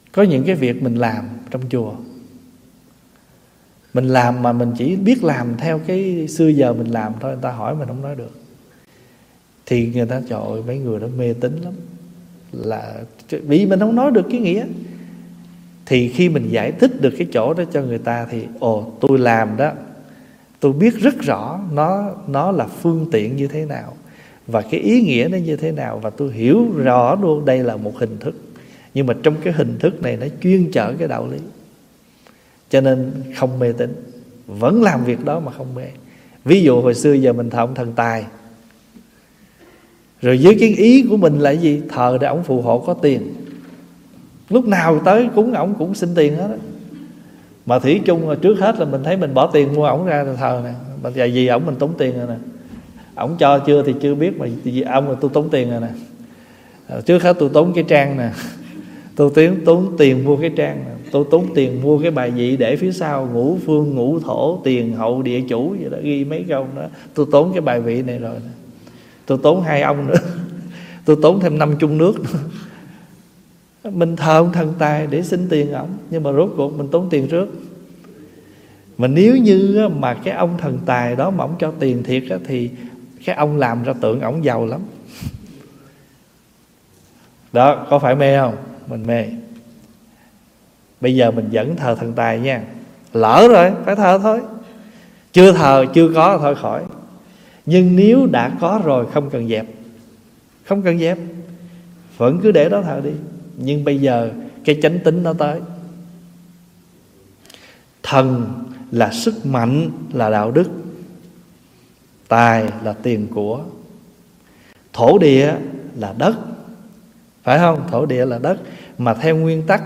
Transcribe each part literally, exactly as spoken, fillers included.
Có những cái việc mình làm trong chùa, mình làm mà mình chỉ biết làm theo cái xưa giờ mình làm thôi, người ta hỏi mình không nói được, thì người ta trời ơi, mấy người đó mê tín lắm, là vì mình không nói được cái nghĩa. Thì khi mình giải thích được cái chỗ đó cho người ta thì ồ, tôi làm đó, tôi biết rất rõ nó nó là phương tiện như thế nào và cái ý nghĩa nó như thế nào, và tôi hiểu rõ luôn đây là một hình thức, nhưng mà trong cái hình thức này nó chuyên chở cái đạo lý, cho nên không mê tín, vẫn làm việc đó mà không mê. Ví dụ hồi xưa giờ mình thờ ông thần tài, rồi với cái ý của mình là gì? Thờ để ổng phù hộ có tiền, lúc nào tới cúng ổng cũng xin tiền hết đó. Mà thủy chung là trước hết là mình thấy mình bỏ tiền mua ổng ra thờ nè, mà vì ổng mình tốn tiền rồi nè, ổng cho chưa thì chưa biết, mà vì ông là tôi tốn tiền rồi nè. Trước hết tôi tốn cái trang nè, tôi tốn, tốn tiền mua cái trang nè, tôi tốn tiền mua cái bài vị để phía sau ngũ phương ngũ thổ tiền hậu địa chủ vậy đó, ghi mấy câu đó. Tôi tốn cái bài vị này rồi nè, tôi tốn hai ông nữa, tôi tốn thêm năm chung nước nữa. Mình thờ ông thần tài để xin tiền ổng, nhưng mà rốt cuộc mình tốn tiền trước. Mà nếu như mà cái ông thần tài đó mà ổng cho tiền thiệt á, thì cái ông làm ra tượng ổng giàu lắm. Đó, có phải mê không? Mình mê. Bây giờ mình vẫn thờ thần tài nha. Lỡ rồi, phải thờ thôi. Chưa thờ, chưa có thôi khỏi. Nhưng nếu đã có rồi không cần dẹp. Không cần dẹp, vẫn cứ để đó thờ đi. Nhưng bây giờ cái chánh tính nó tới. Thần là sức mạnh, là đạo đức. Tài là tiền của. Thổ địa là đất, phải không? Thổ địa là đất. Mà theo nguyên tắc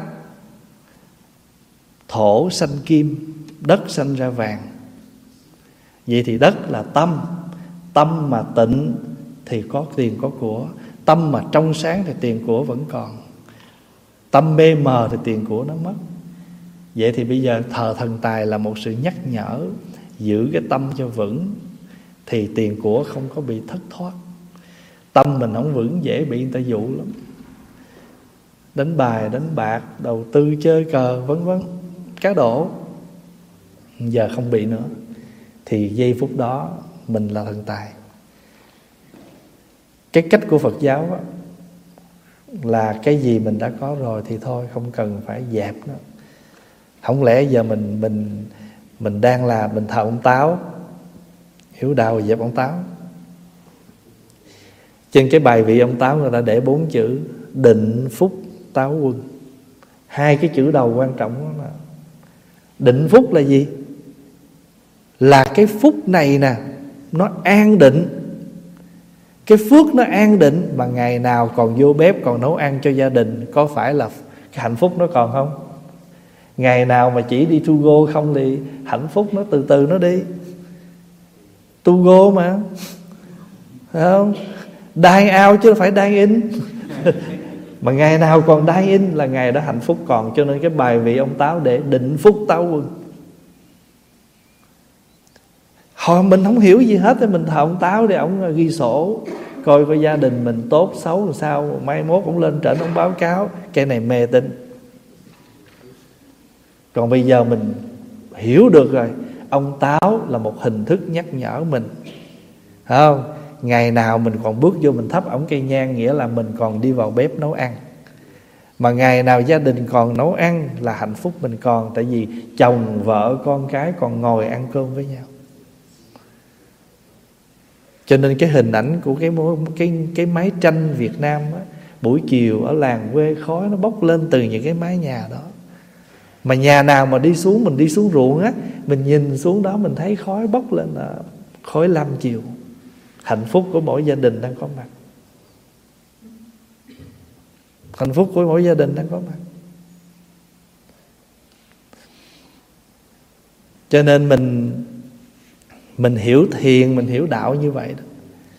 thổ sanh kim, đất sanh ra vàng. Vậy thì đất là tâm. Tâm mà tịnh thì có tiền có của. Tâm mà trong sáng thì tiền của vẫn còn. Tâm mê mờ thì tiền của nó mất. Vậy thì bây giờ thờ thần tài là một sự nhắc nhở, giữ cái tâm cho vững thì tiền của không có bị thất thoát. Tâm mình không vững dễ bị người ta dụ lắm. Đánh bài, đánh bạc, đầu tư chơi cờ vân vân, cá độ, giờ không bị nữa. Thì giây phút đó mình là thần tài. Cái cách của Phật giáo đó, là cái gì mình đã có rồi thì thôi, không cần phải dẹp nó. Không lẽ giờ mình mình mình đang là mình thờ ông Táo, hiểu đạo rồi dẹp ông Táo. Trên cái bài vị ông Táo người ta để bốn chữ định phúc táo quân. Hai cái chữ đầu quan trọng đó là định phúc là gì? Là cái phúc này nè, nó an định. Cái phước nó an định, mà ngày nào còn vô bếp còn nấu ăn cho gia đình, có phải là cái hạnh phúc nó còn không? Ngày nào mà chỉ đi to go không thì hạnh phúc nó từ từ nó đi. To go mà, phải không? Dine out chứ phải dine in. Mà ngày nào còn dine in là ngày đó hạnh phúc còn. Cho nên cái bài vị ông Táo để định phúc táo quân. Hồi mình không hiểu gì hết thì mình thờ ông Táo để ông ghi sổ, coi coi gia đình mình tốt xấu làm sao, mai mốt ông lên trển ông báo cáo. Cái này mê tín. Còn bây giờ mình hiểu được rồi, ông Táo là một hình thức nhắc nhở mình, phải không? Ngày nào mình còn bước vô mình thắp ổng cây nhang, nghĩa là mình còn đi vào bếp nấu ăn. Mà ngày nào gia đình còn nấu ăn là hạnh phúc mình còn. Tại vì chồng, vợ, con cái còn ngồi ăn cơm với nhau. Cho nên cái hình ảnh của cái cái cái mái tranh Việt Nam á, buổi chiều ở làng quê khói nó bốc lên từ những cái mái nhà đó. Mà nhà nào mà đi xuống, mình đi xuống ruộng á, mình nhìn xuống đó mình thấy khói bốc lên là khói lam chiều. Hạnh phúc của mỗi gia đình đang có mặt. Hạnh phúc của mỗi gia đình đang có mặt. Cho nên mình Mình hiểu thiền, mình hiểu đạo như vậy đó.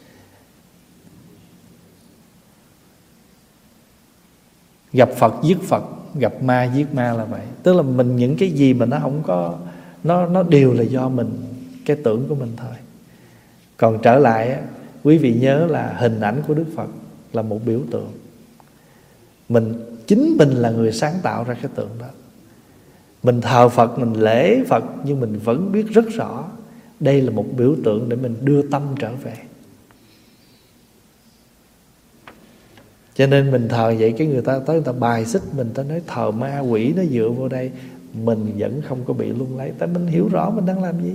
Gặp Phật giết Phật, gặp ma giết ma là vậy. Tức là mình những cái gì mà nó không có, Nó, nó đều là do mình, cái tưởng của mình thôi. Còn trở lại, quý vị nhớ là hình ảnh của Đức Phật là một biểu tượng. Mình chính mình là người sáng tạo ra cái tượng đó. Mình thờ Phật, mình lễ Phật, nhưng mình vẫn biết rất rõ đây là một biểu tượng để mình đưa tâm trở về. Cho nên mình thờ vậy, cái người ta tới người ta bài xích mình, ta nói thờ ma quỷ nó dựa vô đây, mình vẫn không có bị lung lay, tại mình hiểu rõ mình đang làm gì.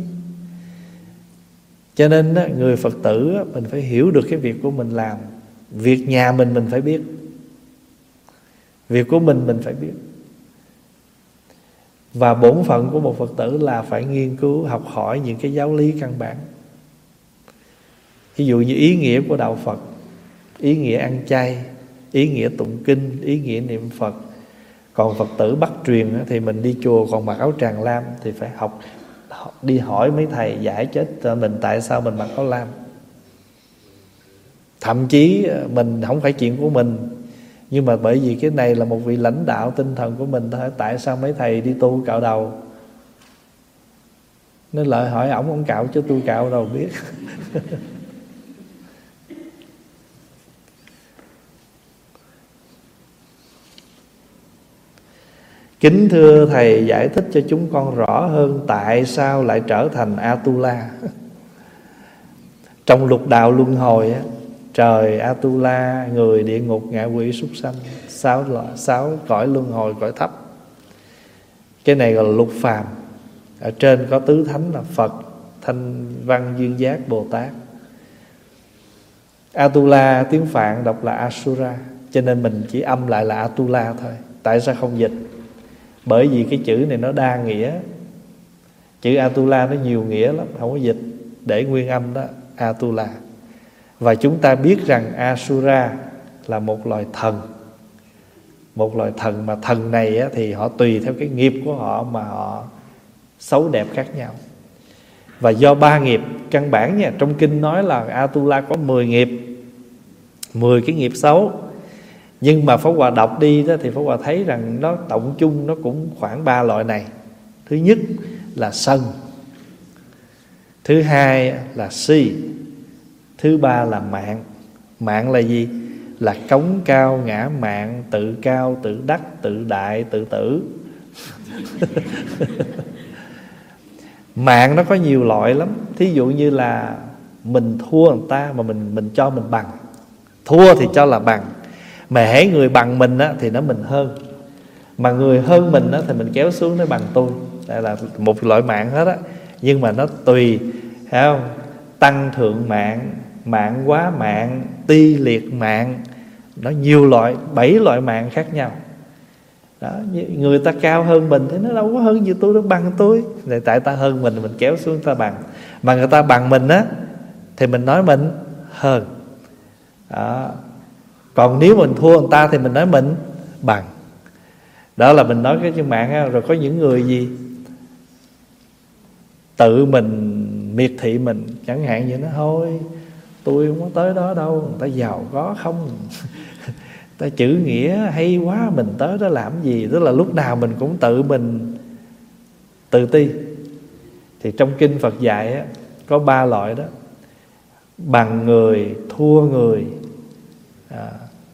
Cho nên người Phật tử mình phải hiểu được cái việc của mình làm. Việc nhà mình mình phải biết, việc của mình mình phải biết. Và bổn phận của một Phật tử là phải nghiên cứu, học hỏi những cái giáo lý căn bản. Ví dụ như ý nghĩa của đạo Phật, ý nghĩa ăn chay, ý nghĩa tụng kinh, ý nghĩa niệm Phật. Còn Phật tử Bắc truyền thì mình đi chùa còn mặc áo tràng lam thì phải học, đi hỏi mấy thầy giải chết cho mình tại sao mình mặc áo lam. Thậm chí mình không phải chuyện của mình, nhưng mà bởi vì cái này là một vị lãnh đạo tinh thần của mình thôi. Tại sao mấy thầy đi tu cạo đầu? Nên lại hỏi ổng, ổng cạo chứ tôi cạo đâu biết. Kính thưa thầy, giải thích cho chúng con rõ hơn tại sao lại trở thành Atula. Trong lục đạo luân hồi á, trời, Atula, người, địa ngục, ngạ quỷ, súc sanh, sáu, sáu cõi luân hồi, cõi thấp. Cái này gọi là lục phàm. Ở trên có tứ thánh là Phật, Thanh Văn, Duyên Giác, Bồ Tát. Atula tiếng Phạn đọc là Asura, cho nên mình chỉ âm lại là Atula thôi. Tại sao không dịch? Bởi vì cái chữ này nó đa nghĩa. Chữ Atula nó nhiều nghĩa lắm, không có dịch, để nguyên âm đó, Atula. Và chúng ta biết rằng Asura là một loài thần. Một loài thần mà thần này á, thì họ tùy theo cái nghiệp của họ mà họ xấu đẹp khác nhau. Và do ba nghiệp căn bản nha, trong kinh nói là Atula có mười nghiệp, mười cái nghiệp xấu. Nhưng mà Pháp Hòa đọc đi đó, thì Pháp Hòa thấy rằng nó tổng chung nó cũng khoảng ba loại này. Thứ nhất là sân, thứ hai là si, thứ ba là mạn. Mạn là gì? Là cống cao, ngã mạn, tự cao, tự đắc, tự đại, tự tử. Mạn nó có nhiều loại lắm. Thí dụ như là mình thua người ta mà mình mình cho mình bằng. Thua thì cho là bằng. Mà hễ người bằng mình á, thì nó mình hơn. Mà người hơn mình á, thì mình kéo xuống nó bằng tôi. Đây là một loại mạng hết á. Nhưng mà nó tùy, thấy không? Tăng thượng mạng, mạng quá mạng, ti liệt mạng. Nó nhiều loại, bảy loại mạng khác nhau đó. Người ta cao hơn mình thì nó đâu có hơn gì tôi, nó bằng tôi. Tại tại ta hơn mình, mình kéo xuống ta bằng. Mà người ta bằng mình á, thì mình nói mình hơn đó. Còn nếu mình thua người ta thì mình nói mình bằng. Đó là mình nói cái trên mạng á. Rồi có những người gì tự mình miệt thị mình, chẳng hạn như nó thôi tôi không có tới đó đâu, người ta giàu có không, ta chữ nghĩa hay quá, mình tới đó làm gì. Tức là lúc nào mình cũng tự mình tự ti. Thì trong kinh Phật dạy á, có ba loại đó: bằng người, thua người, à,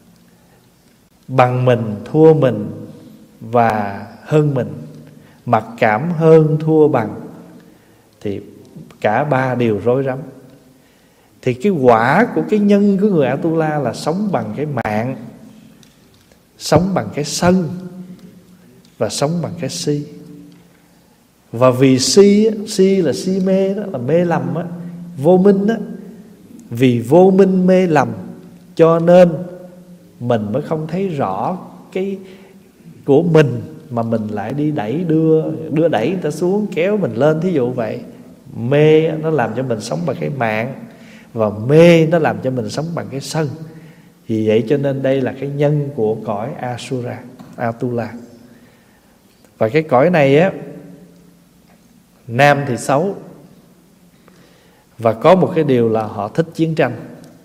bằng mình, thua mình và hơn mình. Mặc cảm hơn, thua, bằng, thì cả ba đều rối rắm. Thì cái quả của cái nhân của người Atula là sống bằng cái mạng, sống bằng cái sân và sống bằng cái si. Và vì si, si là si mê đó, là mê lầm á, vô minh á. Vì vô minh mê lầm cho nên mình mới không thấy rõ cái của mình, mà mình lại đi đẩy đưa, đưa đẩy người ta xuống, kéo mình lên, thí dụ vậy. Mê nó làm cho mình sống bằng cái mạng, và mê nó làm cho mình sống bằng cái sân. Vì vậy cho nên đây là cái nhân của cõi Asura, Atula. Và cái cõi này á, nam thì xấu. Và có một cái điều là họ thích chiến tranh.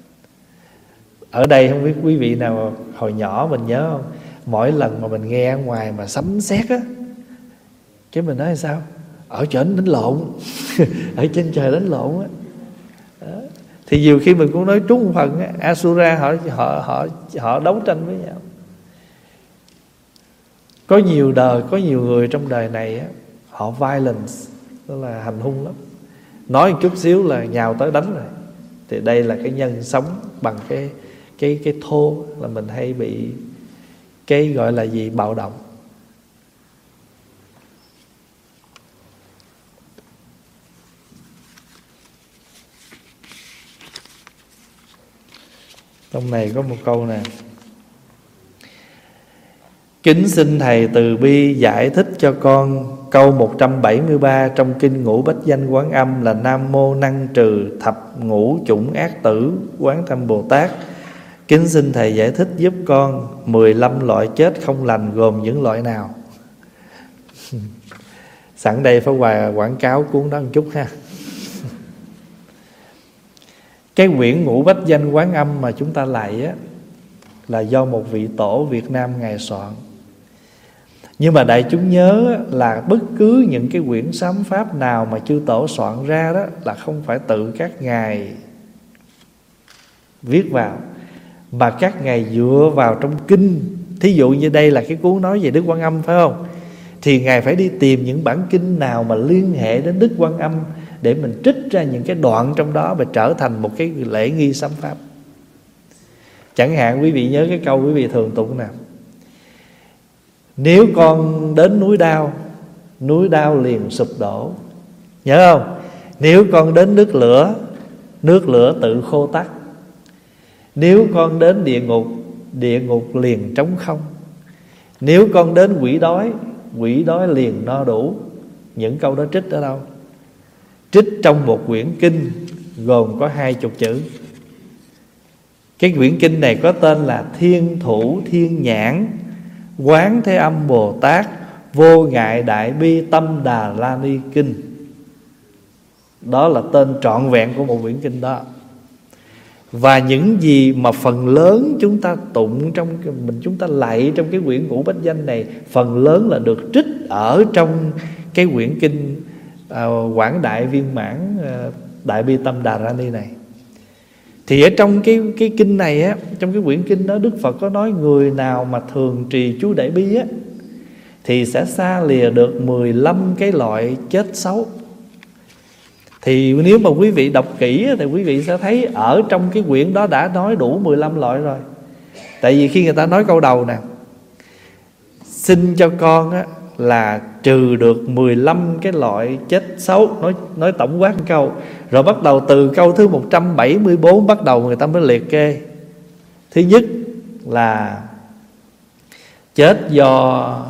Ở đây không biết quý vị nào hồi nhỏ mình nhớ không, mỗi lần mà mình nghe ở ngoài mà sấm sét á, cái mình nói sao? Ở trên đánh lộn. Ở trên trời đánh lộn á. Thì nhiều khi mình cũng nói trúng một phần á, Asura họ họ họ họ đấu tranh với nhau. Có nhiều đời, có nhiều người trong đời này á, họ violence, tức là hành hung lắm. Nói một chút xíu là nhào tới đánh rồi. Thì đây là cái nhân sống bằng cái cái cái thô, là mình hay bị cái gọi là gì, bạo động. Trong này có một câu nè: kính xin thầy từ bi giải thích cho con câu một trăm bảy mươi ba trong kinh Ngũ Bách Danh Quán Âm là Nam mô năng trừ thập ngũ chủng ác tử Quán Thâm Bồ Tát. Kính xin thầy giải thích giúp con mười lăm loại chết không lành gồm những loại nào? Sẵn đây phải quà quảng cáo cuốn đó một chút ha. Cái quyển Ngũ Bách Danh Quán Âm mà chúng ta lạy á, là do một vị tổ Việt Nam Ngài soạn. Nhưng mà đại chúng nhớ là bất cứ những cái quyển sám pháp nào mà chư tổ soạn ra đó là không phải tự các ngài viết vào, mà các ngài dựa vào trong kinh. Thí dụ như đây là cái cuốn nói về Đức Quan Âm phải không? Thì ngài phải đi tìm những bản kinh nào mà liên hệ đến Đức Quan Âm để mình trích ra những cái đoạn trong đó và trở thành một cái lễ nghi sám pháp. Chẳng hạn quý vị nhớ cái câu quý vị thường tụng nào: nếu con đến núi đao, núi đao liền sụp đổ. Nhớ không? Nếu con đến nước lửa, nước lửa tự khô tắt. Nếu con đến địa ngục, địa ngục liền trống không. Nếu con đến quỷ đói, quỷ đói liền no đủ. Những câu đó trích ở đâu? Trích trong một quyển kinh gồm có hai chục chữ. Cái quyển kinh này có tên là Thiên Thủ Thiên Nhãn Quán Thế Âm Bồ Tát Vô Ngại Đại Bi Tâm Đà La Ni Kinh. Đó là tên trọn vẹn của một quyển kinh đó. Và những gì mà phần lớn chúng ta tụng trong mình, chúng ta lạy trong cái quyển Ngũ Bách Danh này, phần lớn là được trích ở trong cái quyển kinh uh, Quảng Đại Viên Mãn uh, Đại Bi Tâm Đà La Ni này. Thì ở trong cái cái kinh này á, trong cái quyển kinh đó, Đức Phật có nói người nào mà thường trì chú Đại Bi á thì sẽ xa lìa được mười lăm cái loại chết xấu. Thì nếu mà quý vị đọc kỹ thì quý vị sẽ thấy ở trong cái quyển đó đã nói đủ mười lăm loại rồi. Tại vì khi người ta nói câu đầu nè, xin cho con á là trừ được mười lăm cái loại chết xấu, nói nói tổng quát một câu. Rồi bắt đầu từ câu thứ một trăm bảy mươi bốn bắt đầu người ta mới liệt kê. Thứ nhất là chết do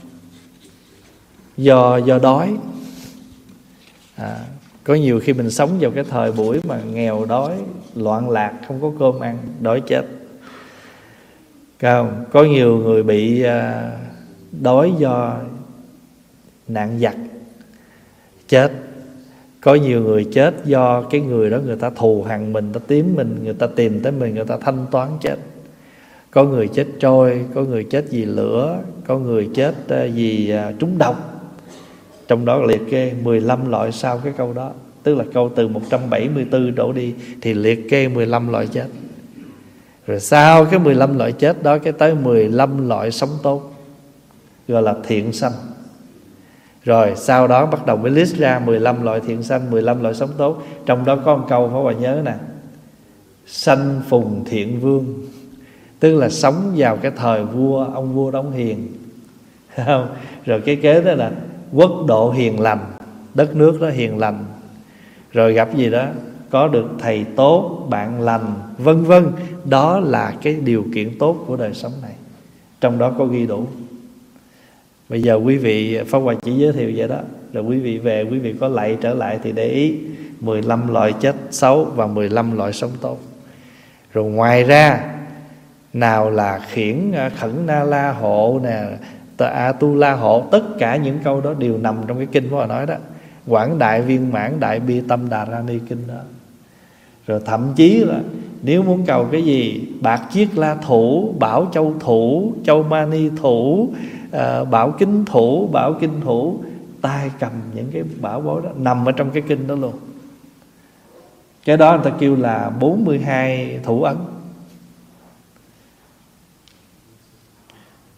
do do đói. À, có nhiều khi mình sống vào cái thời buổi mà nghèo đói, loạn lạc, không có cơm ăn, đói chết. Không? Có nhiều người bị uh, đói do nạn giặc, chết. Có nhiều người chết do cái người đó người ta thù hằn mình, ta tím mình, người ta tìm tới mình, người ta thanh toán, chết. Có người chết trôi, có người chết vì lửa, có người chết vì uh, trúng độc. Trong đó liệt kê mười lăm loại sau cái câu đó. Tức là câu từ một trăm bảy mươi tư đổ đi thì liệt kê mười lăm loại chết. Rồi sau cái mười lăm loại chết đó, cái tới mười lăm loại sống tốt, gọi là thiện sanh. Rồi sau đó bắt đầu mới list ra mười lăm loại thiện sanh, mười lăm loại sống tốt. Trong đó có một câu phải bà nhớ nè: sanh phùng thiện vương. Tức là sống vào cái thời vua, ông vua đóng hiền. Không? Rồi cái kế đó là quốc độ hiền lành, đất nước đó hiền lành. Rồi gặp gì đó, có được thầy tốt, bạn lành, vân vân. Đó là cái điều kiện tốt của đời sống này. Trong đó có ghi đủ. Bây giờ quý vị, Pháp Hòa chỉ giới thiệu vậy đó. Rồi quý vị về, quý vị có lạy trở lại thì để ý mười lăm loại chết xấu và mười lăm loại sống tốt. Rồi ngoài ra, nào là khiển khẩn na la hộ nè, A tu la hộ, tất cả những câu đó đều nằm trong cái kinh của họ nói đó. Quảng Đại Viên Mãn Đại Bi Tâm Đà La Ni kinh đó. Rồi thậm chí là nếu muốn cầu cái gì, bạc chiết la thủ, bảo châu thủ, châu mani thủ, uh, bảo kính thủ, bảo kinh thủ, tay cầm những cái bảo bối đó nằm ở trong cái kinh đó luôn. Cái đó người ta kêu là bốn mươi hai thủ ấn.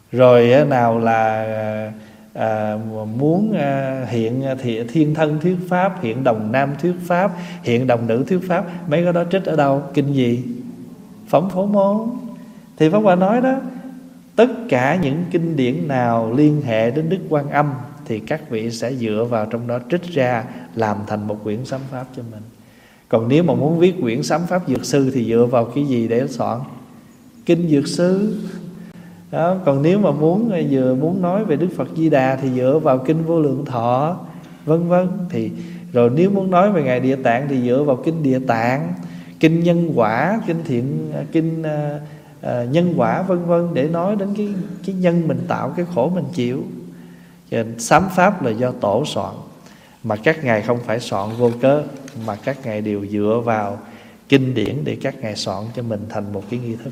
Rồi nào là à, muốn à, hiện thì thiên thân thuyết pháp, hiện đồng nam thuyết pháp, hiện đồng nữ thuyết pháp. Mấy cái đó trích ở đâu? Kinh gì? Phẩm Phổ Môn. Thì Pháp Hòa nói đó, tất cả những kinh điển nào liên hệ đến Đức Quan Âm thì các vị sẽ dựa vào trong đó trích ra làm thành một quyển sám pháp cho mình. Còn nếu mà muốn viết quyển sám pháp Dược Sư thì dựa vào cái gì để soạn? Kinh Dược Sư đó. Còn nếu mà muốn vừa muốn nói về Đức Phật Di Đà thì dựa vào kinh Vô Lượng Thọ, vân vân. Thì rồi nếu muốn nói về Ngài Địa Tạng thì dựa vào kinh Địa Tạng, kinh Nhân Quả, kinh Thiện, kinh uh, uh, Nhân Quả, vân vân, để nói đến cái cái nhân mình tạo, cái khổ mình chịu. Cho nên sám pháp là do tổ soạn, mà các ngài không phải soạn vô cớ, mà các ngài đều dựa vào kinh điển để các ngài soạn cho mình thành một cái nghi thức.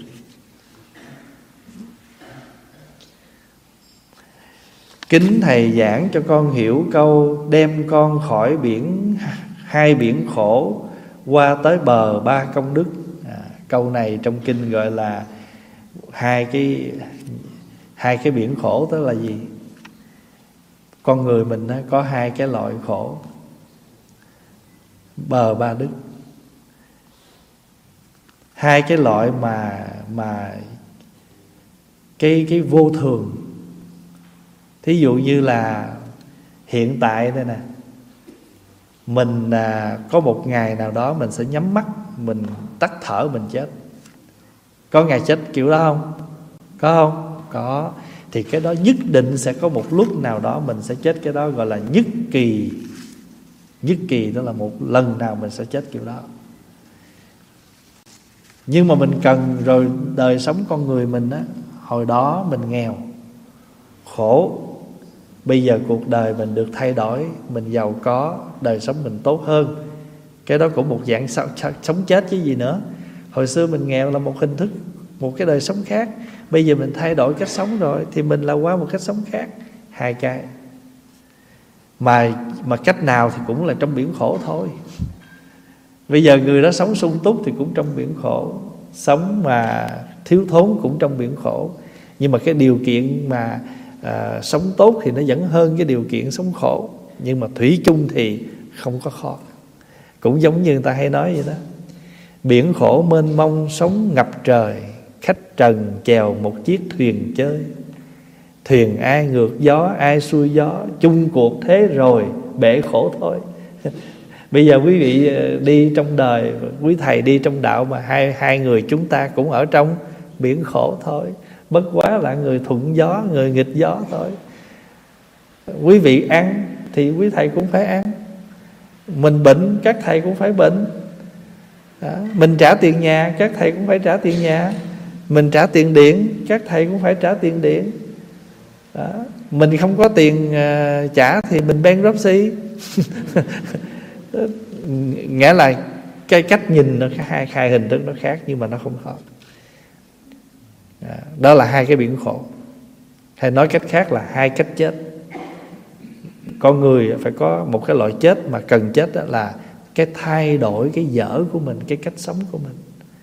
Kính thầy giảng cho con hiểu câu đem con khỏi biển hai biển khổ qua tới bờ ba công đức. À, câu này trong kinh gọi là hai cái hai cái biển khổ, tức là gì? Con người mình có hai cái loại khổ, bờ ba đức. Hai cái loại mà mà cái cái vô thường. Thí dụ như là hiện tại đây nè, mình à, có một ngày nào đó mình sẽ nhắm mắt, mình tắt thở, mình chết. Có ngày chết kiểu đó không? Có không? Có. Thì cái đó nhất định sẽ có một lúc nào đó mình sẽ chết. Cái đó gọi là nhất kỳ. Nhất kỳ đó là một lần nào mình sẽ chết kiểu đó. Nhưng mà mình cần rồi, đời sống con người mình á, hồi đó mình nghèo, khổ. Bây giờ cuộc đời mình được thay đổi, mình giàu có, đời sống mình tốt hơn. Cái đó cũng một dạng sống chết chứ gì nữa. Hồi xưa mình nghèo là một hình thức, một cái đời sống khác. Bây giờ mình thay đổi cách sống rồi thì mình là qua một cách sống khác. Hai cái Mà mà cách nào thì cũng là trong biển khổ thôi. Bây giờ người đó sống sung túc thì cũng trong biển khổ, sống mà thiếu thốn cũng trong biển khổ. Nhưng mà cái điều kiện mà à, sống tốt thì nó vẫn hơn cái điều kiện sống khổ. Nhưng mà thủy chung thì không có khó. Cũng giống như người ta hay nói vậy đó: biển khổ mênh mông sóng ngập trời, khách trần chèo một chiếc thuyền chơi. Thuyền ai ngược gió, ai xuôi gió, chung cuộc thế rồi, bể khổ thôi. Bây giờ quý vị đi trong đời, quý thầy đi trong đạo, mà hai, hai người chúng ta cũng ở trong biển khổ thôi. Bất quá là người thuận gió, người nghịch gió thôi. Quý vị ăn thì quý thầy cũng phải ăn. Mình bệnh, các thầy cũng phải bệnh. Đó. Mình trả tiền nhà, các thầy cũng phải trả tiền nhà. Mình trả tiền điện, các thầy cũng phải trả tiền điện. Đó. Mình không có tiền uh, trả thì mình bankruptcy. Nghĩa là cái cách nhìn nó hai, hai hình thức nó khác, nhưng mà nó không khó. Đó là hai cái biển khổ. Hay nói cách khác là hai cách chết. Con người phải có một cái loại chết mà cần chết, đó là cái thay đổi cái dở của mình, cái cách sống của mình.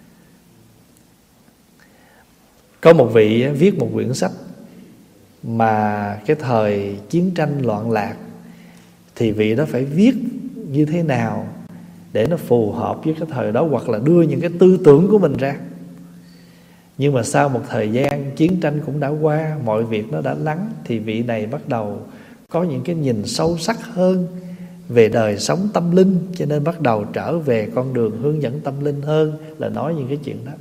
Có một vị viết một quyển sách mà cái thời chiến tranh loạn lạc, thì vị đó phải viết như thế nào để nó phù hợp với cái thời đó, hoặc là đưa những cái tư tưởng của mình ra. Nhưng mà sau một thời gian chiến tranh cũng đã qua, mọi việc nó đã lắng, thì vị này bắt đầu có những cái nhìn sâu sắc hơn về đời sống tâm linh, cho nên bắt đầu trở về con đường hướng dẫn tâm linh hơn là nói những cái chuyện đó.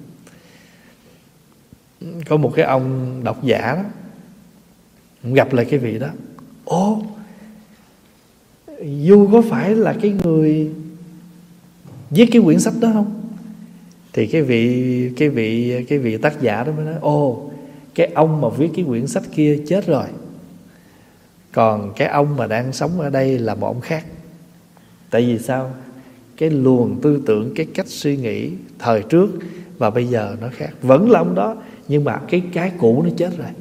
Có một cái ông độc giả đó, gặp lại cái vị đó: ồ, Du có phải là cái người viết cái quyển sách đó không? Thì cái vị cái vị cái vị tác giả đó mới nói: ồ, cái ông mà viết cái quyển sách kia chết rồi, còn cái ông mà đang sống ở đây là một ông khác. Tại vì sao? Cái luồng tư tưởng, cái cách suy nghĩ thời trước và bây giờ nó khác. Vẫn là ông đó, nhưng mà cái cái cũ nó chết rồi.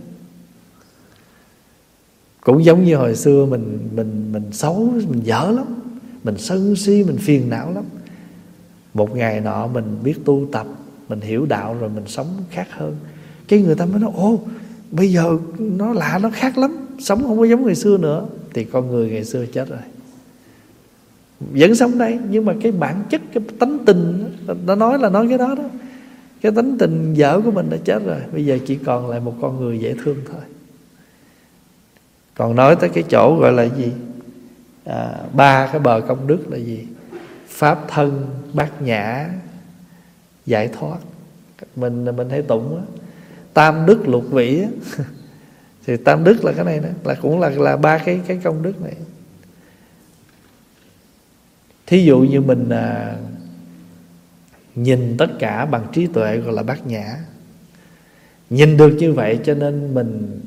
Cũng giống như hồi xưa mình mình mình xấu, mình dở lắm, mình sân si, mình phiền não lắm. Một ngày nọ mình biết tu tập, mình hiểu đạo rồi, mình sống khác hơn. Cái người ta mới nói: ồ, bây giờ nó lạ, nó khác lắm, sống không có giống người xưa nữa. Thì con người ngày xưa chết rồi, vẫn sống đây, nhưng mà cái bản chất, cái tánh tình, nó nói là nói cái đó đó, cái tánh tình dở của mình đã chết rồi. Bây giờ chỉ còn lại một con người dễ thương thôi. Còn nói tới cái chỗ gọi là gì, à, ba cái bờ công đức là gì? Pháp thân, bát nhã, giải thoát. Mình mình hay tụng á, tam đức lục vĩ á. Thì tam đức là cái này đó, là cũng là là ba cái cái công đức này. Thí dụ như mình à, nhìn tất cả bằng trí tuệ gọi là bát nhã. Nhìn được như vậy cho nên mình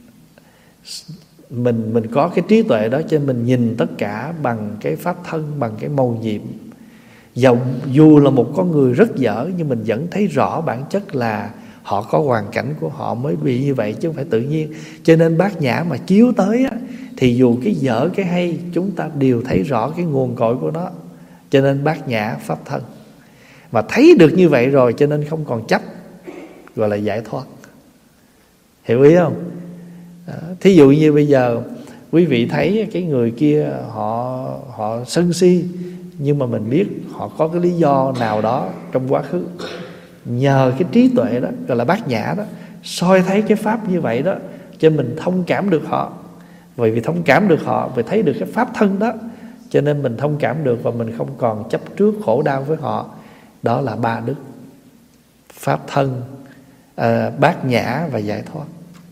mình mình có cái trí tuệ đó, cho nên mình nhìn tất cả bằng cái pháp thân, bằng cái mầu nhiệm. Dù, dù là một con người rất dở, nhưng mình vẫn thấy rõ bản chất là họ có hoàn cảnh của họ mới bị như vậy, chứ không phải tự nhiên. Cho nên bát nhã mà chiếu tới á, thì dù cái dở cái hay, chúng ta đều thấy rõ cái nguồn cội của nó. Cho nên bát nhã pháp thân. Mà thấy được như vậy rồi cho nên không còn chấp, gọi là giải thoát. Hiểu ý không? Đó. Thí dụ như bây giờ quý vị thấy cái người kia họ họ sân si, nhưng mà mình biết họ có cái lý do nào đó trong quá khứ. Nhờ cái trí tuệ đó, gọi là bát nhã đó, soi thấy cái pháp như vậy đó, cho mình thông cảm được họ. Bởi vì thông cảm được họ, vì thấy được cái pháp thân đó, cho nên mình thông cảm được và mình không còn chấp trước khổ đau với họ. Đó là ba đức: pháp thân, à, bát nhã và giải thoát.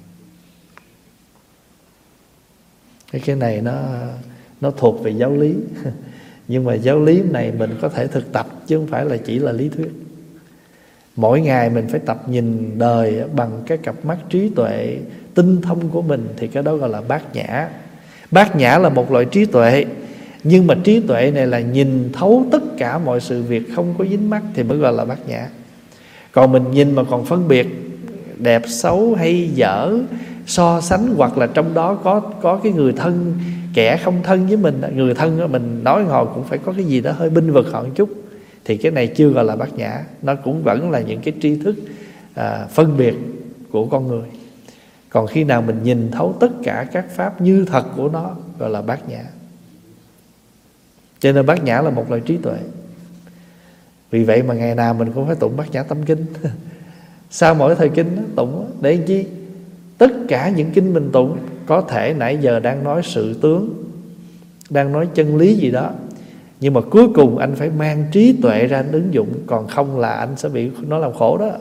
Cái cái này nó nó thuộc về giáo lý. Nhưng mà giáo lý này mình có thể thực tập, chứ không phải là chỉ là lý thuyết. Mỗi ngày mình phải tập nhìn đời bằng cái cặp mắt trí tuệ tinh thông của mình, thì cái đó gọi là bát nhã. Bát nhã là một loại trí tuệ, nhưng mà trí tuệ này là nhìn thấu tất cả mọi sự việc, không có dính mắc, thì mới gọi là bát nhã. Còn mình nhìn mà còn phân biệt đẹp xấu hay dở, so sánh, hoặc là trong đó có có cái người thân, kẻ không thân với mình, người thân mình nói hồi cũng phải có cái gì đó hơi binh vực họ một chút, thì cái này chưa gọi là bát nhã. Nó cũng vẫn là những cái tri thức à, phân biệt của con người. Còn khi nào mình nhìn thấu tất cả các pháp như thật của nó, gọi là bát nhã. Cho nên bát nhã là một loại trí tuệ. Vì vậy mà ngày nào mình cũng phải tụng bát nhã tâm kinh. Sau mỗi thời kinh đó, tụng để làm chi? Tất cả những kinh mình tụng, có thể nãy giờ đang nói sự tướng, đang nói chân lý gì đó, nhưng mà cuối cùng anh phải mang trí tuệ ra anh ứng dụng. Còn không là anh sẽ bị nó làm khổ đó.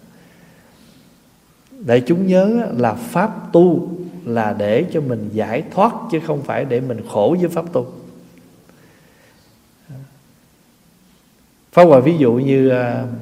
Để chúng nhớ là pháp tu là để cho mình giải thoát, chứ không phải để mình khổ với pháp tu. Pháp Hòa ví dụ như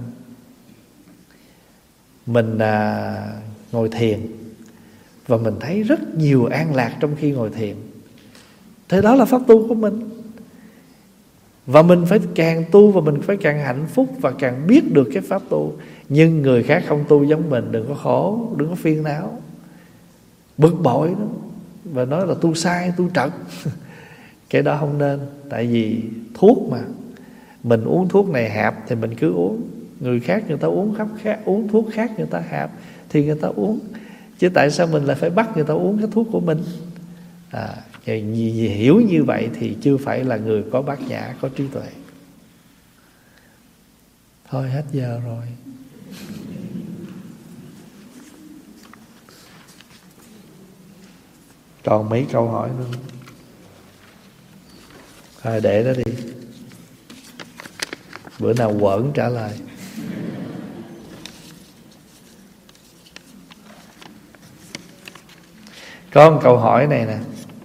mình ngồi thiền và mình thấy rất nhiều an lạc trong khi ngồi thiền, thế đó là pháp tu của mình. Và mình phải càng tu và mình phải càng hạnh phúc và càng biết được cái pháp tu. Nhưng người khác không tu giống mình, đừng có khổ, đừng có phiền não, bực bội đó, và nói là tu sai, tu trật. Cái đó không nên. Tại vì thuốc mà, mình uống thuốc này hạp thì mình cứ uống, người khác người ta uống khắp khác uống thuốc khác người ta hạp thì người ta uống, chứ tại sao mình lại phải bắt người ta uống cái thuốc của mình? À, hiểu như vậy thì chưa phải là người có bát nhã, có trí tuệ. Thôi hết giờ rồi. Còn mấy câu hỏi nữa. Thôi để đó đi, bữa nào quẩn trả lời. Có một câu hỏi này nè.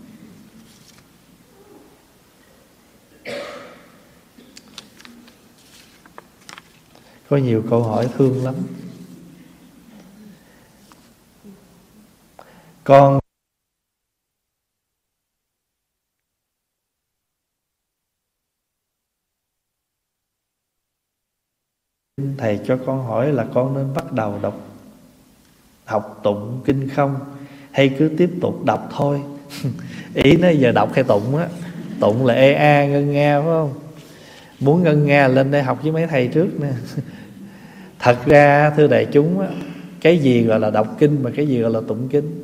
Có nhiều câu hỏi thương lắm. Con thầy cho con hỏi là con nên bắt đầu đọc học tụng kinh không, hay cứ tiếp tục đọc thôi? Ý nó giờ đọc hay tụng á? Tụng là ê a ngân nga phải không? Muốn ngân nga lên đây học với mấy thầy trước nè. Thật ra thưa đại chúng á, cái gì gọi là đọc kinh mà cái gì gọi là tụng kinh.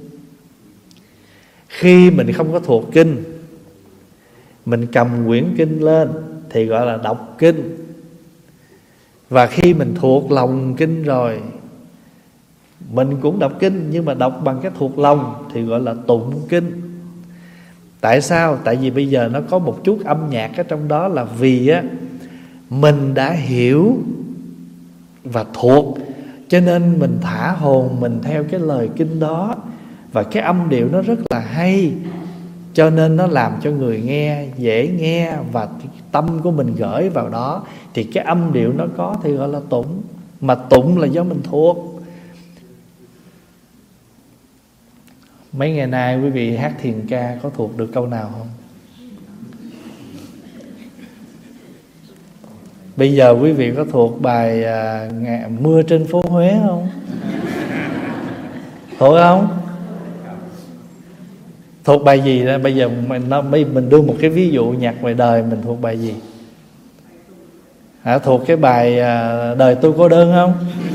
Khi mình không có thuộc kinh, mình cầm quyển kinh lên thì gọi là đọc kinh. Và khi mình thuộc lòng kinh rồi, mình cũng đọc kinh, nhưng mà đọc bằng cái thuộc lòng thì gọi là tụng kinh. Tại sao? Tại vì bây giờ nó có một chút âm nhạc ở trong đó, là vì á mình đã hiểu và thuộc, cho nên mình thả hồn mình theo cái lời kinh đó. Và cái âm điệu nó rất là hay, cho nên nó làm cho người nghe dễ nghe, và tâm của mình gửi vào đó, thì cái âm điệu nó có thì gọi là tụng. Mà tụng là do mình thuộc. Mấy ngày nay quý vị hát thiền ca có thuộc được câu nào không? Bây giờ quý vị có thuộc bài à, Mưa trên phố Huế không? Thuộc không? Thuộc bài gì đó? Bây giờ mình, nó, mình đưa một cái ví dụ nhạc ngoài đời, mình thuộc bài gì? Hả, thuộc cái bài à, Đời Tôi Cô Đơn không?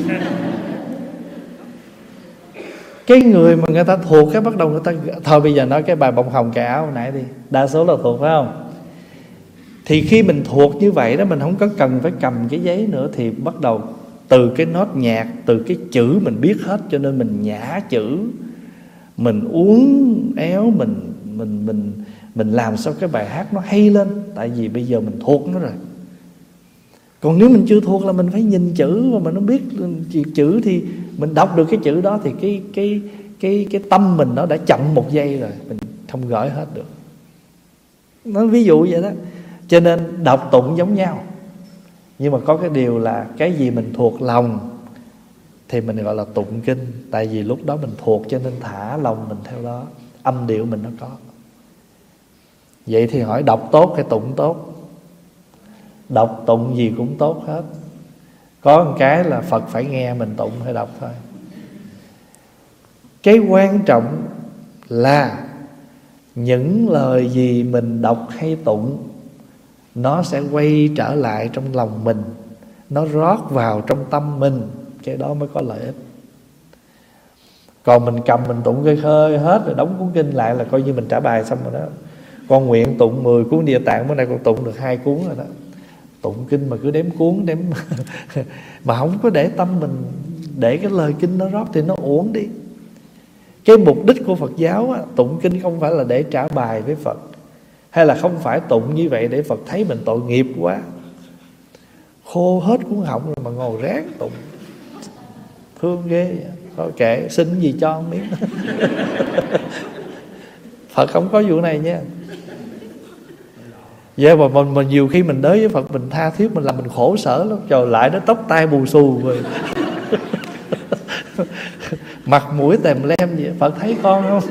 Cái người mà người ta thuộc cái bắt đầu người ta, thôi bây giờ nói cái bài Bông Hồng Cài Áo hồi nãy đi, đa số là thuộc phải không? Thì khi mình thuộc như vậy đó, mình không có cần phải cầm cái giấy nữa, thì bắt đầu từ cái nốt nhạc, từ cái chữ mình biết hết, cho nên mình nhả chữ, mình uốn éo, mình mình mình mình làm sao cái bài hát nó hay lên, tại vì bây giờ mình thuộc nó rồi. Còn nếu mình chưa thuộc là mình phải nhìn chữ, và mình không biết chữ thì mình đọc được cái chữ đó, thì cái cái cái cái tâm mình nó đã chậm một giây rồi, mình không gửi hết được. Nó ví dụ vậy đó. Cho nên đọc tụng giống nhau, nhưng mà có cái điều là cái gì mình thuộc lòng thì mình gọi là tụng kinh. Tại vì lúc đó mình thuộc, cho nên thả lòng mình theo đó, âm điệu mình nó có. Vậy thì hỏi đọc tốt hay tụng tốt? Đọc tụng gì cũng tốt hết. Có một cái là Phật phải nghe mình tụng hay đọc thôi. Cái quan trọng là những lời gì mình đọc hay tụng, nó sẽ quay trở lại trong lòng mình, nó rót vào trong tâm mình, cái đó mới có lợi ích. Còn mình cầm mình tụng khơi khơi hết rồi đóng cuốn kinh lại là coi như mình trả bài xong rồi đó. Con nguyện tụng mười cuốn Địa Tạng, bữa nay con tụng được hai cuốn rồi đó. Tụng kinh mà cứ đếm cuốn đếm mà không có để tâm mình, để cái lời kinh nó rót thì nó uổng đi. Cái mục đích của Phật giáo á, tụng kinh không phải là để trả bài với Phật, hay là không phải tụng như vậy để Phật thấy mình tội nghiệp quá, khô hết cuốn họng rồi mà ngồi ráng tụng, thương ghê. Thôi kệ, xin gì cho không biết. Phật không có vụ này nha. Vậy mà mình, mình nhiều khi mình đến với Phật, mình tha thiết, mình làm mình khổ sở lắm. Trời, lại nó tóc tai bù xù rồi. Mặt mũi tèm lem vậy, Phật thấy con không?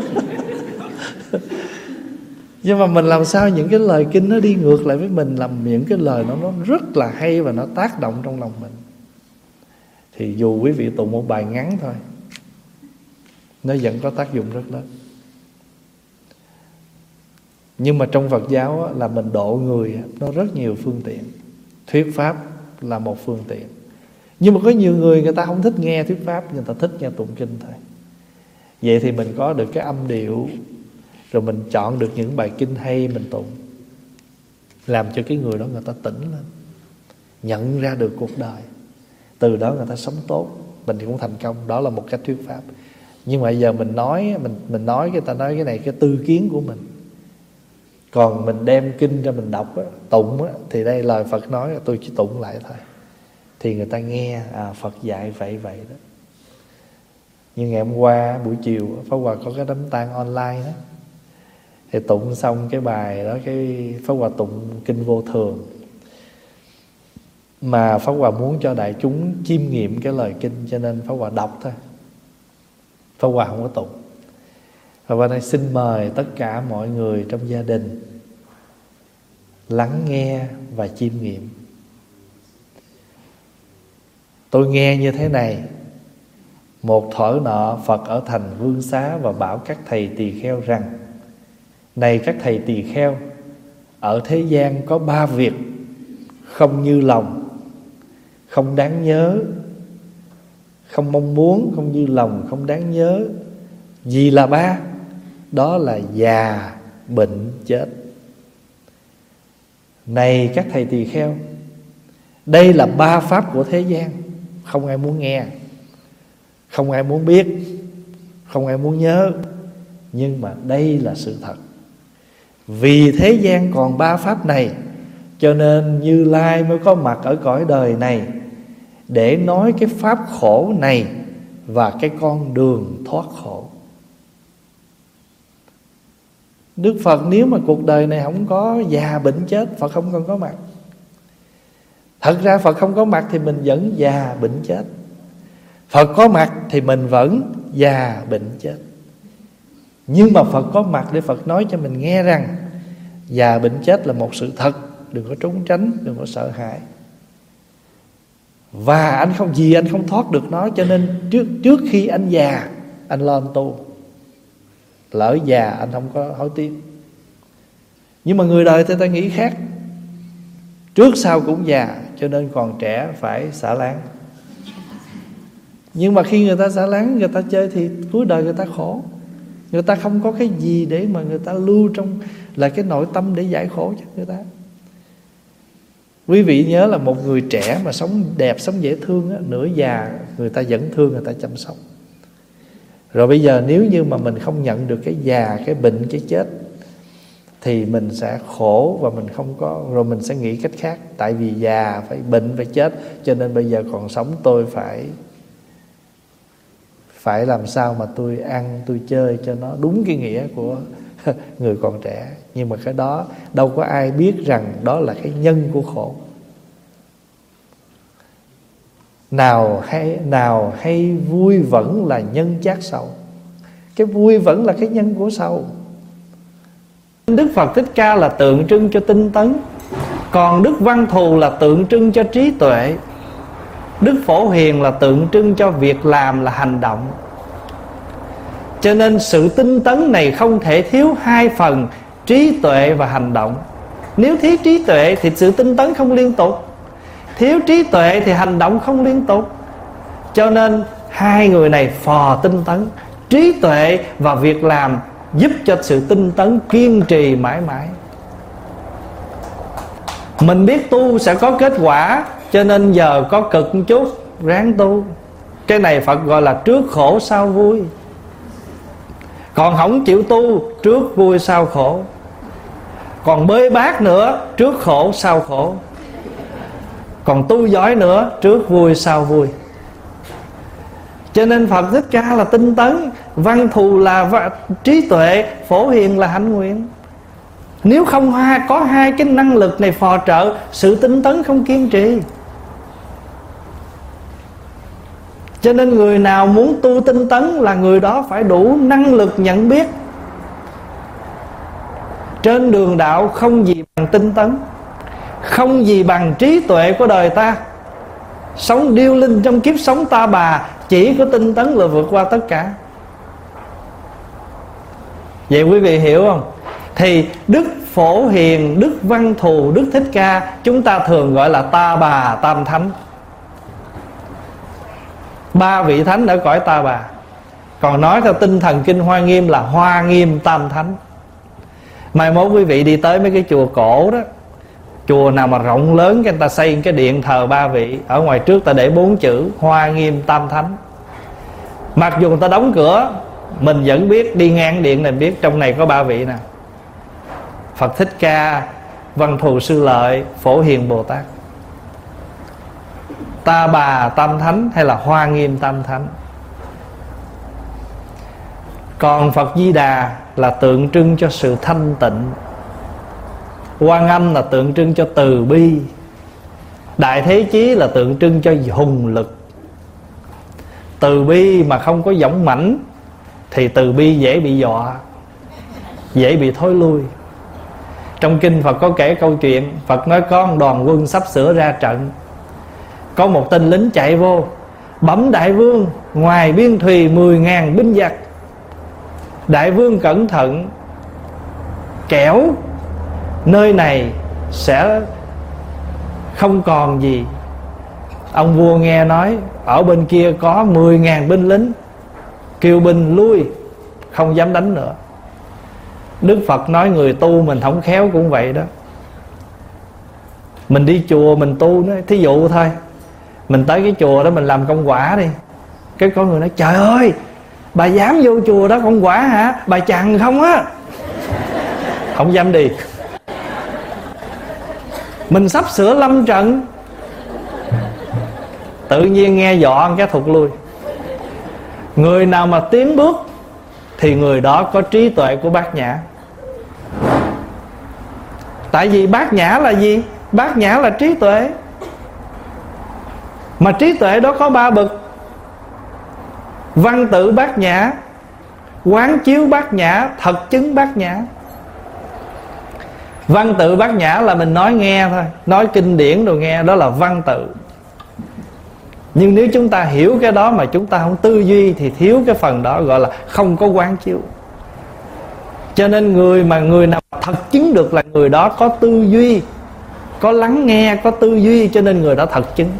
Nhưng mà mình làm sao những cái lời kinh nó đi ngược lại với mình, làm những cái lời nó, nó rất là hay và nó tác động trong lòng mình, thì dù quý vị tụng một bài ngắn thôi, nó vẫn có tác dụng rất lớn. Nhưng mà trong Phật giáo á, là mình độ người nó rất nhiều phương tiện. Thuyết pháp là một phương tiện. Nhưng mà có nhiều người người ta không thích nghe thuyết pháp, người ta thích nghe tụng kinh thôi. Vậy thì mình có được cái âm điệu, rồi mình chọn được những bài kinh hay mình tụng, làm cho cái người đó người ta tỉnh lên, nhận ra được cuộc đời, từ đó người ta sống tốt, mình cũng thành công. Đó là một cách thuyết pháp. Nhưng mà giờ mình nói, mình mình nói người ta nói cái này cái tư kiến của mình. Còn mình đem kinh ra mình đọc á, tụng á, thì đây lời Phật nói, tôi chỉ tụng lại thôi, thì người ta nghe à, Phật dạy vậy vậy đó. Như ngày hôm qua buổi chiều Pháp Hòa có cái đám tang online đó, thì tụng xong cái bài đó, cái Pháp Hòa tụng kinh Vô Thường, mà Pháp Hòa muốn cho đại chúng chiêm nghiệm cái lời kinh, cho nên Pháp Hòa đọc thôi, Pháp Hòa không có tụng. Và hôm nay xin mời tất cả mọi người trong gia đình lắng nghe và chiêm nghiệm. Tôi nghe như thế này: một thuở nọ Phật ở thành Vương Xá và bảo các thầy tỳ kheo rằng: này các thầy tỳ kheo, ở thế gian có ba việc không như lòng, không đáng nhớ, không mong muốn, không như lòng, không đáng nhớ. Gì là ba? Đó là già, bệnh, chết. Này các thầy tỳ kheo, đây là ba pháp của thế gian. Không ai muốn nghe, không ai muốn biết, không ai muốn nhớ, nhưng mà đây là sự thật. Vì thế gian còn ba pháp này, cho nên Như Lai mới có mặt ở cõi đời này để nói cái pháp khổ này và cái con đường thoát khổ. Đức Phật nếu mà cuộc đời này không có già bệnh chết, Phật không còn có mặt. Thật ra Phật không có mặt thì mình vẫn già bệnh chết. Phật có mặt thì mình vẫn già bệnh chết. Nhưng mà Phật có mặt để Phật nói cho mình nghe rằng già bệnh chết là một sự thật. Đừng có trốn tránh, đừng có sợ hãi. Và anh không gì anh không thoát được nó. Cho nên trước, trước khi anh già, anh lo anh tu. Lỡ già anh không có hối tiếc. Nhưng mà người đời thì ta nghĩ khác. Trước sau cũng già, cho nên còn trẻ phải xả láng. Nhưng mà khi người ta xả láng, người ta chơi thì cuối đời người ta khổ. Người ta không có cái gì để mà người ta lưu trong là cái nội tâm để giải khổ cho người ta. Quý vị nhớ là một người trẻ mà sống đẹp, sống dễ thương á, nửa già người ta vẫn thương, người ta chăm sóc. Rồi bây giờ nếu như mà mình không nhận được cái già, cái bệnh, cái chết thì mình sẽ khổ và mình không có. Rồi mình sẽ nghĩ cách khác. Tại vì già, phải bệnh, phải chết, cho nên bây giờ còn sống tôi phải Phải làm sao mà tôi ăn, tôi chơi cho nó đúng cái nghĩa của người còn trẻ. Nhưng mà cái đó đâu có ai biết rằng đó là cái nhân của khổ. Nào hay, nào hay vui vẫn là nhân chát sầu. Cái vui vẫn là cái nhân của sầu. Đức Phật Thích Ca là tượng trưng cho tinh tấn, còn Đức Văn Thù là tượng trưng cho trí tuệ, Đức Phổ Hiền là tượng trưng cho việc làm, là hành động. Cho nên sự tinh tấn này không thể thiếu hai phần, trí tuệ và hành động. Nếu thiếu trí tuệ thì sự tinh tấn không liên tục, thiếu trí tuệ thì hành động không liên tục. Cho nên hai người này phò tinh tấn, trí tuệ và việc làm giúp cho sự tinh tấn kiên trì mãi mãi. Mình biết tu sẽ có kết quả, cho nên giờ có cực một chút ráng tu. Cái này Phật gọi là trước khổ sau vui. Còn không chịu tu, trước vui sau khổ. Còn bơi bát nữa, trước khổ sau khổ. Còn tu giỏi nữa, trước vui sau vui. Cho nên Phật Thích Ca là tinh tấn, Văn Thù là trí tuệ, Phổ Hiền là hạnh nguyện. Nếu không có hai cái năng lực này phò trợ, sự tinh tấn không kiên trì. Cho nên người nào muốn tu tinh tấn là người đó phải đủ năng lực nhận biết. Trên đường đạo không gì bằng tinh tấn, không gì bằng trí tuệ của đời ta. Sống điêu linh trong kiếp sống ta bà, chỉ có tinh tấn là vượt qua tất cả. Vậy quý vị hiểu không? Thì Đức Phổ Hiền, Đức Văn Thù, Đức Thích Ca chúng ta thường gọi là ta bà tam thánh. Ba vị thánh ở cõi ta bà. Còn nói theo tinh thần kinh Hoa Nghiêm là Hoa Nghiêm tam thánh. Mai mốt quý vị đi tới mấy cái chùa cổ đó, chùa nào mà rộng lớn cái người ta xây cái điện thờ ba vị, ở ngoài trước ta để bốn chữ Hoa Nghiêm tam thánh. Mặc dù người ta đóng cửa, mình vẫn biết, đi ngang điện này biết trong này có ba vị nào: Phật Thích Ca, Văn Thù Sư Lợi, Phổ Hiền Bồ Tát. Ta bà tam thánh hay là Hoa Nghiêm tam thánh. Còn Phật Di Đà là tượng trưng cho sự thanh tịnh, Quan Âm là tượng trưng cho từ bi, Đại Thế Chí là tượng trưng cho hùng lực. Từ bi mà không có dũng mãnh thì từ bi dễ bị dọa, dễ bị thối lui. Trong kinh Phật có kể câu chuyện, Phật nói có một đoàn quân sắp sửa ra trận, có một tên lính chạy vô bẩm đại vương, ngoài biên thùy mười ngàn binh giặc. Đại vương cẩn thận, kẻo nơi này sẽ không còn gì, Ông vua nghe nói ở bên kia có mười ngàn binh lính, kêu binh lui, không dám đánh nữa. Đức Phật nói người tu mình không khéo cũng vậy đó. Mình đi chùa mình tu nữa, thí dụ thôi, mình tới cái chùa đó mình làm công quả đi. Cái có người nói trời ơi, bà dám vô chùa đó công quả hả? Bà chằn không á? Không dám đi. Mình sắp sửa lâm trận, tự nhiên nghe dọa cái thụt lui. Người nào mà tiến bước thì người đó có trí tuệ của Bát Nhã. Tại vì Bát Nhã là gì? Bát Nhã là trí tuệ. Mà trí tuệ đó có ba bậc: văn tự Bát Nhã, quán chiếu Bát Nhã, thật chứng Bát Nhã. Văn tự Bát Nhã là mình nói nghe thôi, nói kinh điển rồi nghe, đó là văn tự. Nhưng nếu chúng ta hiểu cái đó mà chúng ta không tư duy thì thiếu cái phần đó, gọi là không có quán chiếu. Cho nên người mà người nào thật chứng được là người đó có tư duy, có lắng nghe, có tư duy, cho nên người đó thật chứng.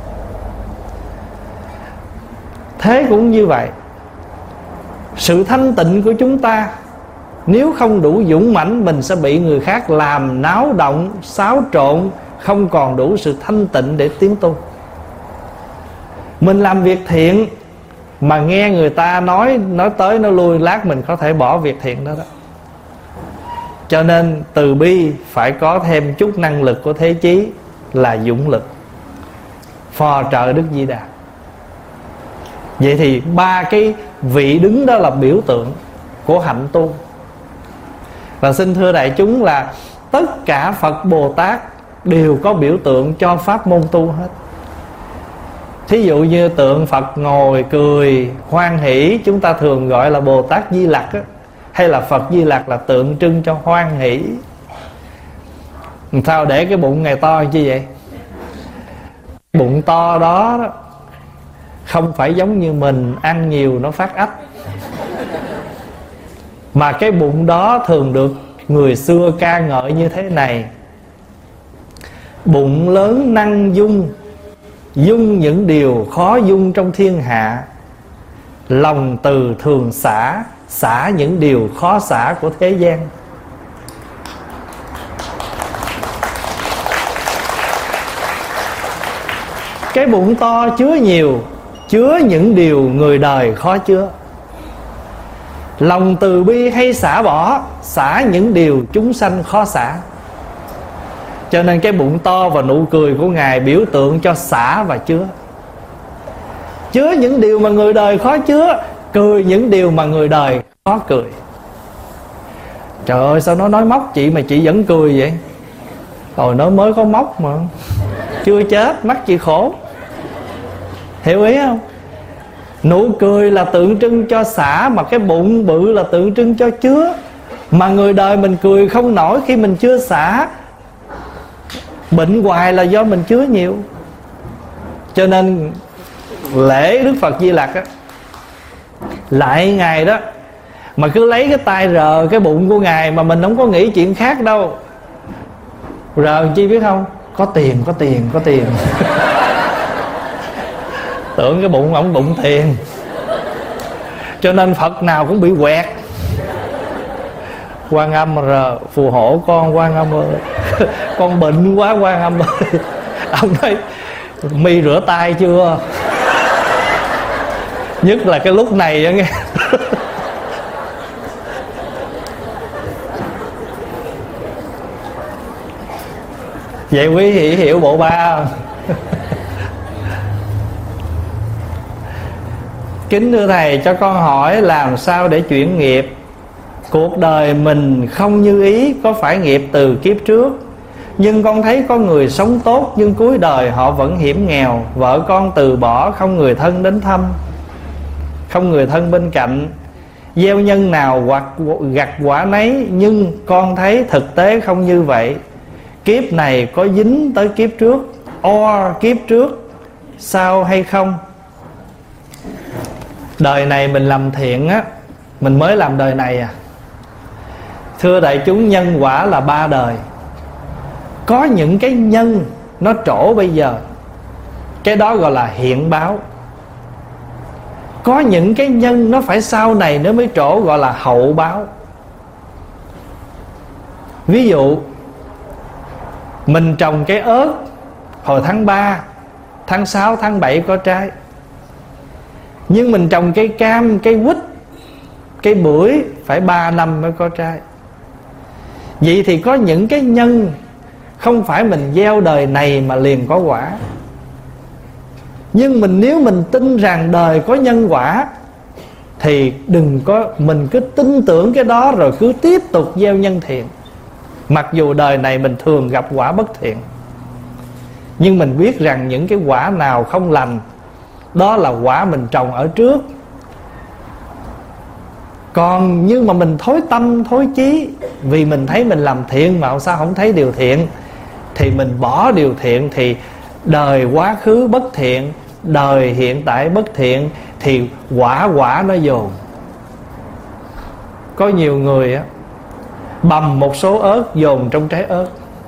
Thế cũng như vậy, sự thanh tịnh của chúng ta nếu không đủ dũng mãnh, mình sẽ bị người khác làm náo động, xáo trộn, không còn đủ sự thanh tịnh để tiến tu. Mình làm việc thiện mà nghe người ta nói nói tới nói lui, lát mình có thể bỏ việc thiện đó đó. Cho nên từ bi phải có thêm chút năng lực của thế chí là dũng lực, phò trợ Đức Di Đà. Vậy thì ba cái vị đứng đó là biểu tượng của hạnh tu. Và xin thưa đại chúng là tất cả Phật Bồ Tát đều có biểu tượng cho pháp môn tu hết. Thí dụ như tượng Phật ngồi cười hoan hỷ, chúng ta thường gọi là Bồ Tát Di Lặc á, hay là Phật Di Lặc là tượng trưng cho hoan hỷ. Sao để cái bụng ngày to như vậy? Bụng to đó, đó không phải giống như mình ăn nhiều nó phát ách, mà cái bụng đó thường được người xưa ca ngợi như thế này: bụng lớn năng dung, dung những điều khó dung trong thiên hạ. Lòng từ thường xả, xả những điều khó xả của thế gian. Cái bụng to chứa nhiều, chứa những điều người đời khó chứa. Lòng từ bi hay xả bỏ, xả những điều chúng sanh khó xả. Cho nên cái bụng to và nụ cười của Ngài biểu tượng cho xả và chứa. Chứa những điều mà người đời khó chứa, cười những điều mà người đời khó cười. Trời ơi, sao nó nói móc chị mà chị vẫn cười vậy? Rồi nó mới có móc mà, chưa chết, mắt chị khổ. Hiểu ý không? Nụ cười là tượng trưng cho xả, mà cái bụng bự là tượng trưng cho chứa. Mà người đời mình cười không nổi khi mình chưa xả. Bệnh hoài là do mình chứa nhiều. Cho nên lễ Đức Phật Di Lặc á, lại Ngài đó mà cứ lấy cái tay rờ cái bụng của Ngài mà mình không có nghĩ chuyện khác đâu. Rờ chi biết không? Có tiền, có tiền, có tiền. Tưởng cái bụng ổng bụng tiền. Cho nên Phật nào cũng bị quẹt. Quan Âm rờ phù hộ con Quan Âm ơi. Con bệnh quá Quan Âm ơi. Ông nói mi rửa tay chưa? Nhất là cái lúc này á nghe. Vậy quý vị hiểu bộ ba không? Kính thưa Thầy, cho con hỏi làm sao để chuyển nghiệp? Cuộc đời mình không như ý, có phải nghiệp từ kiếp trước? Nhưng con thấy có người sống tốt, nhưng cuối đời họ vẫn hiểm nghèo. Vợ con từ bỏ, không người thân đến thăm, không người thân bên cạnh. Gieo nhân nào hoặc gặt quả nấy, nhưng con thấy thực tế không như vậy. Kiếp này có dính tới kiếp trước, or kiếp trước sao hay không? Đời này mình làm thiện á, mình mới làm đời này à. Thưa đại chúng, nhân quả là ba đời. Có những cái nhân nó trổ bây giờ, Cái đó gọi là hiện báo. Có những cái nhân nó phải sau này nó mới trổ, gọi là hậu báo. Ví dụ mình trồng cái ớt hồi tháng ba, tháng sáu, tháng bảy có trái. Nhưng mình trồng cây cam, cây quýt, cây bưởi phải ba năm mới có trái. Vậy thì có những cái nhân không phải mình gieo đời này mà liền có quả. Nhưng mình nếu mình tin rằng đời có nhân quả thì đừng có, mình cứ tin tưởng cái đó rồi cứ tiếp tục gieo nhân thiện. Mặc dù đời này mình thường gặp quả bất thiện, nhưng mình biết rằng những cái quả nào không lành, đó là quả mình trồng ở trước. Còn nhưng mà mình thối tâm thối chí, vì mình thấy mình làm thiện mà sao không thấy điều thiện, thì mình bỏ điều thiện. Thì đời quá khứ bất thiện, đời hiện tại bất thiện, thì quả quả nó dồn. Có nhiều người á, bầm một số ớt dồn trong trái ớt.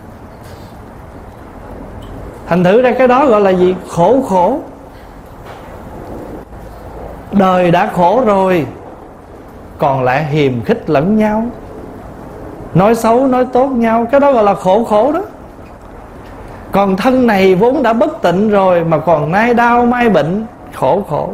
Thành thử ra cái đó gọi là gì? Khổ khổ. Đời đã khổ rồi, còn lại hiềm khích lẫn nhau, nói xấu nói tốt nhau, cái đó gọi là khổ khổ đó. Còn thân này vốn đã bất tịnh rồi mà còn nay đau mai bệnh, khổ khổ.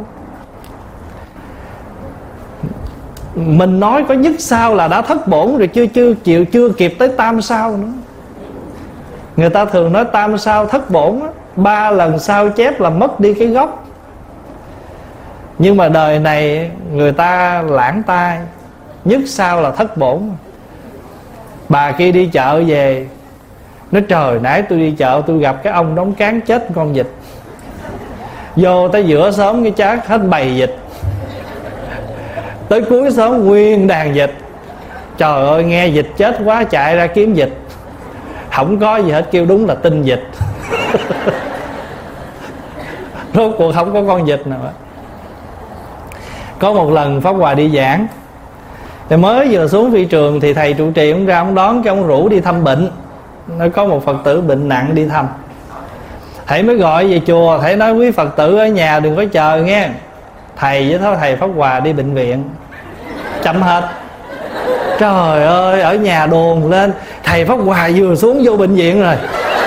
Mình nói có nhất sao là đã thất bổn rồi, chưa chưa chịu chưa kịp tới tam sao nữa. Người ta thường nói tam sao thất bổn á, ba lần sao chép là mất đi cái gốc. Nhưng mà đời này người ta lãng tai, nhất sao là thất bổn. Bà kia đi chợ về, nói trời nãy tôi đi chợ tôi gặp cái ông đóng cán chết con vịt. Vô tới giữa xóm cái chát hết bầy vịt, tới cuối xóm nguyên đàn vịt. Trời ơi nghe vịt chết quá chạy ra kiếm vịt, không có gì hết, kêu đúng là tinh vịt. Rốt cuộc không có con vịt nào hết. Có một lần Pháp Hòa đi giảng, thì mới vừa xuống phi trường thì thầy trụ trì ông ra ông đón cái ông rủ đi thăm bệnh. Nó có một Phật tử bệnh nặng đi thăm, thầy mới gọi về chùa. Thầy nói quý Phật tử ở nhà đừng có chờ nghe, thầy với thó thầy Pháp Hòa đi bệnh viện chậm hết. Trời ơi ở nhà đồn lên, thầy Pháp Hòa vừa xuống vô bệnh viện rồi.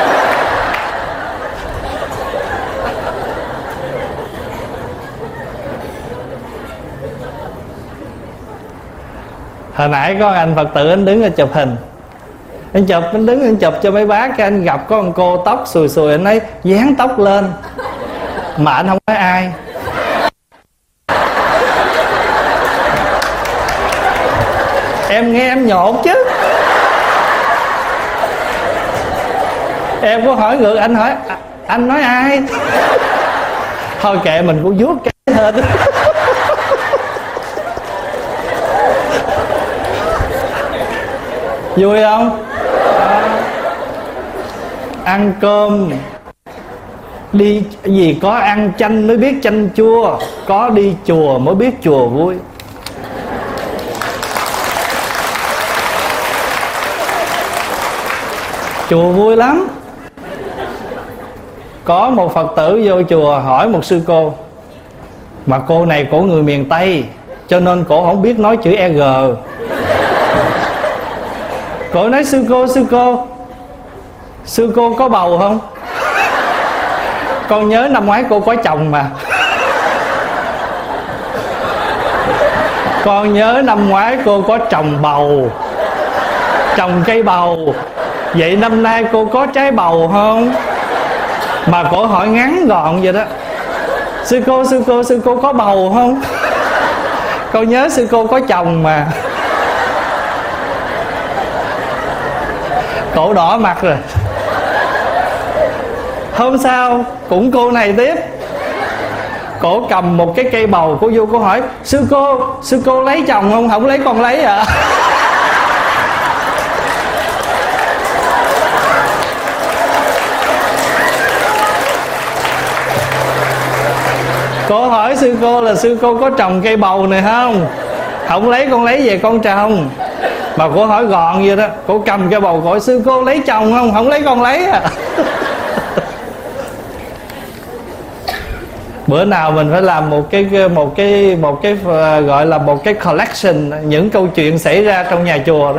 Hồi nãy có anh Phật tử anh đứng ở chụp hình, anh chụp, anh đứng anh chụp cho mấy bác. Cái anh gặp có con cô tóc xùi xùi, anh ấy dán tóc lên mà anh không nói ai. Em nghe em nhột chứ. Em có hỏi ngược, anh hỏi anh nói ai. Thôi kệ mình cũng vuốt cái hết. Vui không? Ăn cơm đi gì có ăn chanh mới biết chanh chua, có đi chùa mới biết chùa vui. Chùa vui lắm. Có một Phật tử vô chùa hỏi một sư cô, mà cô này cổ người miền Tây cho nên cổ không biết nói chữ e giê. Cổ nói sư cô, sư cô Sư cô có bầu không? Con nhớ năm ngoái cô có chồng mà. Con nhớ năm ngoái cô có trồng bầu, trồng cây bầu. Vậy năm nay cô có trái bầu không? Mà cổ hỏi ngắn gọn vậy đó. Sư cô, sư cô, sư cô có bầu không? Con nhớ sư cô có chồng mà. Cổ đỏ mặt rồi. Hôm sau cũng cô này tiếp, cổ cầm một cái cây bầu, cô vô cô hỏi sư cô, sư cô lấy chồng không? Không lấy con lấy à. Cô hỏi sư cô là sư cô có trồng cây bầu này không? Không lấy con lấy về con trồng. Mà cô hỏi gọn vậy đó, cô cầm cây bầu, hỏi sư cô lấy chồng không? Không lấy con lấy à. Bữa nào mình phải làm một cái một cái một cái gọi là một cái collection những câu chuyện xảy ra trong nhà chùa đó.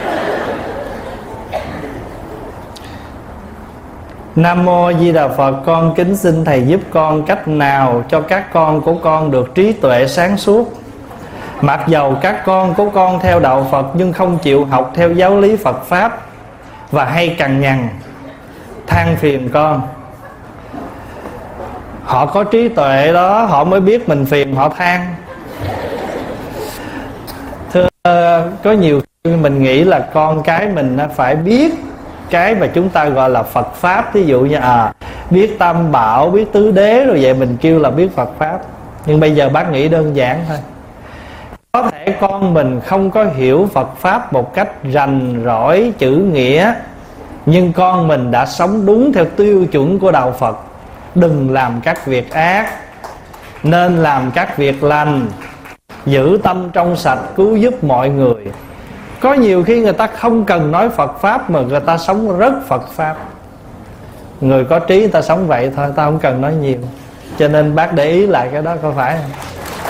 Nam mô Di Đà Phật. Con kính xin thầy giúp con cách nào cho các con của con được trí tuệ sáng suốt. Mặc dầu các con của con theo đạo Phật nhưng không chịu học theo giáo lý Phật Pháp và hay cằn nhằn than phiền con. Họ có trí tuệ đó, họ mới biết mình phiền họ than. Thưa, có nhiều khi mình nghĩ là con cái mình phải biết cái mà chúng ta gọi là Phật Pháp. Ví dụ như à biết Tam Bảo, biết Tứ Đế, rồi vậy mình kêu là biết Phật Pháp. Nhưng bây giờ bác nghĩ đơn giản thôi. Có thể con mình không có hiểu Phật Pháp một cách rành rỏi chữ nghĩa, nhưng con mình đã sống đúng theo tiêu chuẩn của đạo Phật. Đừng làm các việc ác, nên làm các việc lành, giữ tâm trong sạch, cứu giúp mọi người. Có nhiều khi người ta không cần nói Phật Pháp mà người ta sống rất Phật Pháp. Người có trí người ta sống vậy thôi, ta không cần nói nhiều. Cho nên bác để ý lại cái đó có phải không?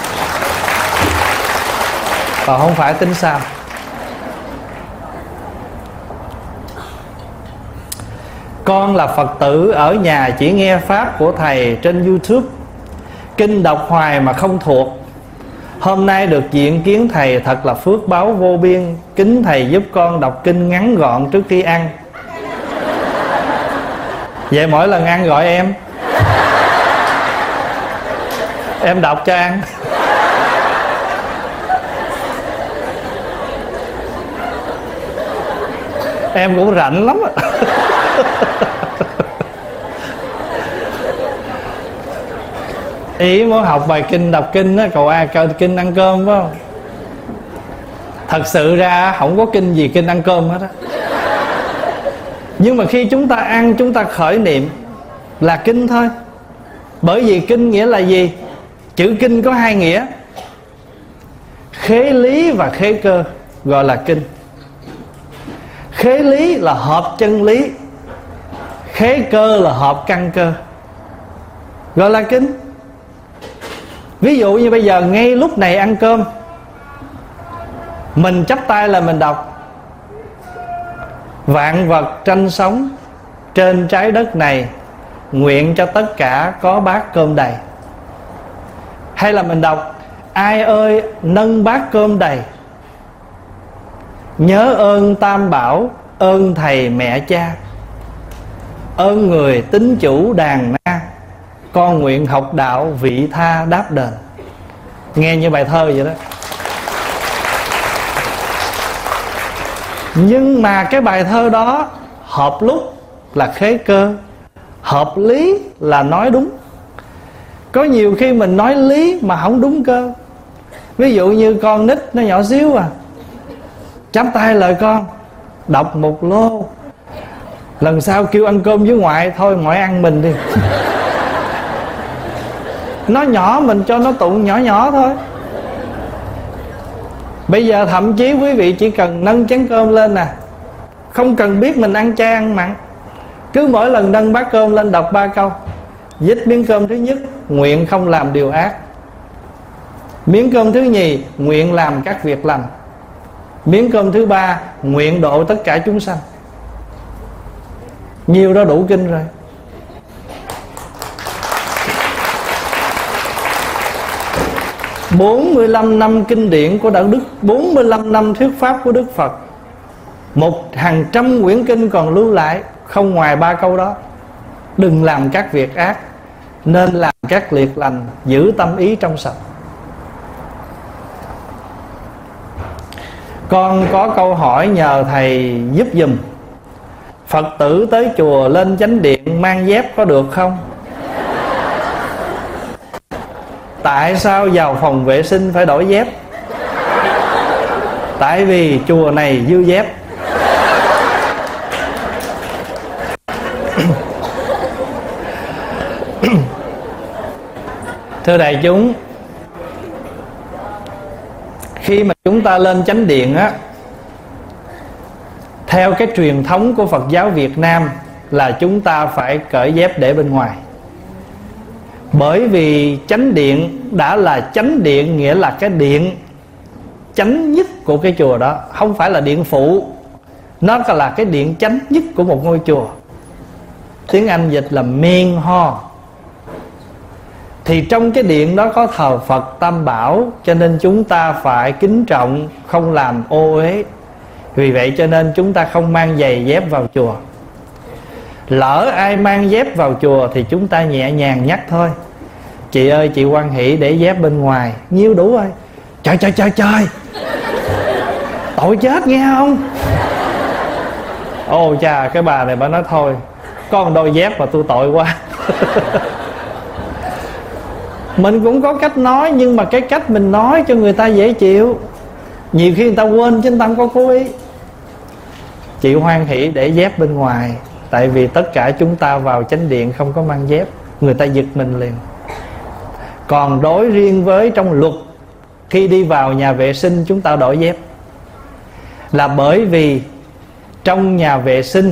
Còn không phải tính sao? Con là Phật tử ở nhà chỉ nghe Pháp của thầy trên YouTube, kinh đọc hoài mà không thuộc. Hôm nay được diện kiến thầy thật là phước báo vô biên. Kính thầy giúp con đọc kinh ngắn gọn trước khi ăn. Vậy mỗi lần ăn gọi em, em đọc cho ăn. Em cũng rảnh lắm á. Ý muốn học bài kinh, đọc kinh á, cầu ai cầu kinh ăn cơm phải không? Thật sự ra không có kinh gì kinh ăn cơm hết á. Nhưng mà khi chúng ta ăn, chúng ta khởi niệm là kinh thôi. Bởi vì kinh nghĩa là gì? Chữ kinh có hai nghĩa: khế lý và khế cơ, gọi là kinh. Khế lý là hợp chân lý, khế cơ là hợp căn cơ, gọi là kinh. Ví dụ như bây giờ ngay lúc này ăn cơm, mình chắp tay là mình đọc: vạn vật tranh sống trên trái đất này, nguyện cho tất cả có bát cơm đầy. Hay là mình đọc: ai ơi nâng bát cơm đầy, nhớ ơn Tam Bảo, ơn thầy mẹ cha, ơn người tín chủ đàn na, con nguyện học đạo vị tha đáp đền. Nghe như bài thơ vậy đó. Nhưng mà cái bài thơ đó hợp lúc là khế cơ, hợp lý là nói đúng. Có nhiều khi mình nói lý mà không đúng cơ. Ví dụ như con nít nó nhỏ xíu à, chắp tay lời con, đọc một lô, lần sau kêu ăn cơm với ngoại, thôi ngoại ăn mình đi. Nó nhỏ mình cho nó tụng nhỏ nhỏ thôi. Bây giờ thậm chí quý vị chỉ cần nâng chén cơm lên nè, không cần biết mình ăn chay ăn mặn, cứ mỗi lần nâng bát cơm lên đọc ba câu: dích miếng cơm thứ nhất, nguyện không làm điều ác. Miếng cơm thứ nhì, nguyện làm các việc lành. Miếng cơm thứ ba, nguyện độ tất cả chúng sanh. Nhiều đó đủ kinh rồi. bốn mươi lăm năm kinh điển của Đạo Đức, bốn mươi lăm năm thuyết pháp của Đức Phật, một hàng trăm quyển kinh còn lưu lại, không ngoài ba câu đó: đừng làm các việc ác, nên làm các việc lành, giữ tâm ý trong sạch. Con có câu hỏi nhờ thầy giúp giùm. Phật tử tới chùa lên chánh điện mang dép có được không? Tại sao vào phòng vệ sinh phải đổi dép? Tại vì chùa này dư dép. Thưa đại chúng, khi mà chúng ta lên chánh điện á, theo cái truyền thống của Phật giáo Việt Nam là chúng ta phải cởi dép để bên ngoài. Bởi vì chánh điện đã là chánh điện, nghĩa là cái điện chánh nhất của cái chùa đó, không phải là điện phụ. Nó là cái điện chánh nhất của một ngôi chùa. Tiếng Anh dịch là main hall. Thì trong cái điện đó có thờ Phật Tam Bảo, cho nên chúng ta phải kính trọng, không làm ô uế. Vì vậy cho nên chúng ta không mang giày dép vào chùa. Lỡ ai mang dép vào chùa thì chúng ta nhẹ nhàng nhắc thôi: chị ơi, chị hoan hỷ để dép bên ngoài. Nhiêu đủ rồi. Trời trời trời trời, tội chết nghe không? Ôi chà, cái bà này bà nói thôi, có một đôi dép mà tôi tội quá. Mình cũng có cách nói, nhưng mà cái cách mình nói cho người ta dễ chịu. Nhiều khi người ta quên chứ người ta không có cố ý. Chị hoan hỷ để dép bên ngoài, tại vì tất cả chúng ta vào chánh điện không có mang dép. Người ta giật mình liền. Còn đối riêng với trong luật, khi đi vào nhà vệ sinh chúng ta đổi dép, là bởi vì trong nhà vệ sinh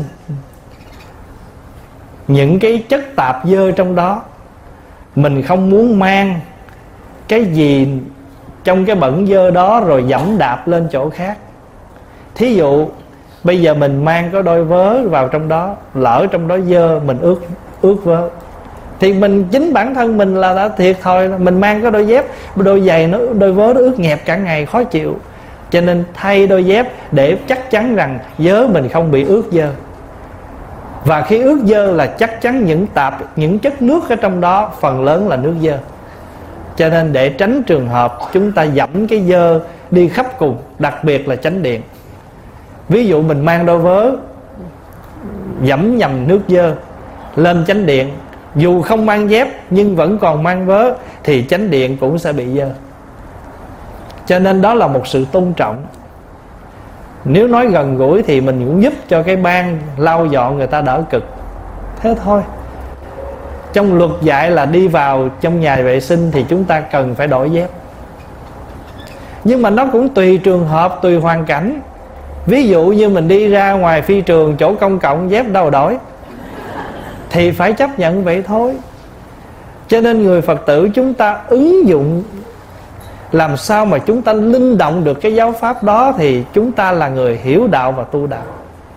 những cái chất tạp dơ trong đó, mình không muốn mang cái gì trong cái bẩn dơ đó rồi dẫm đạp lên chỗ khác. Thí dụ bây giờ mình mang có đôi vớ vào trong đó, lỡ trong đó dơ mình ướt ướt vớ, thì mình chính bản thân mình là đã thiệt thòi. Mình mang có đôi dép, đôi giày nó đôi vớ nó ướt nhẹp cả ngày khó chịu. Cho nên thay đôi dép để chắc chắn rằng vớ mình không bị ướt dơ. Và khi ướt dơ là chắc chắn những tạp, những chất nước ở trong đó phần lớn là nước dơ. Cho nên để tránh trường hợp chúng ta dẫm cái dơ đi khắp cùng, đặc biệt là chánh điện. Ví dụ mình mang đôi vớ dẫm nhầm nước dơ lên chánh điện, dù không mang dép nhưng vẫn còn mang vớ, thì chánh điện cũng sẽ bị dơ. Cho nên đó là một sự tôn trọng. Nếu nói gần gũi thì mình cũng giúp cho cái ban lau dọn người ta đỡ cực. Thế thôi. Trong luật dạy là đi vào trong nhà vệ sinh thì chúng ta cần phải đổi dép. Nhưng mà nó cũng tùy trường hợp, tùy hoàn cảnh. Ví dụ như mình đi ra ngoài phi trường, chỗ công cộng, dép đâu đổi, thì phải chấp nhận vậy thôi. Cho nên người Phật tử chúng ta ứng dụng làm sao mà chúng ta linh động được cái giáo pháp đó, thì chúng ta là người hiểu đạo và tu đạo,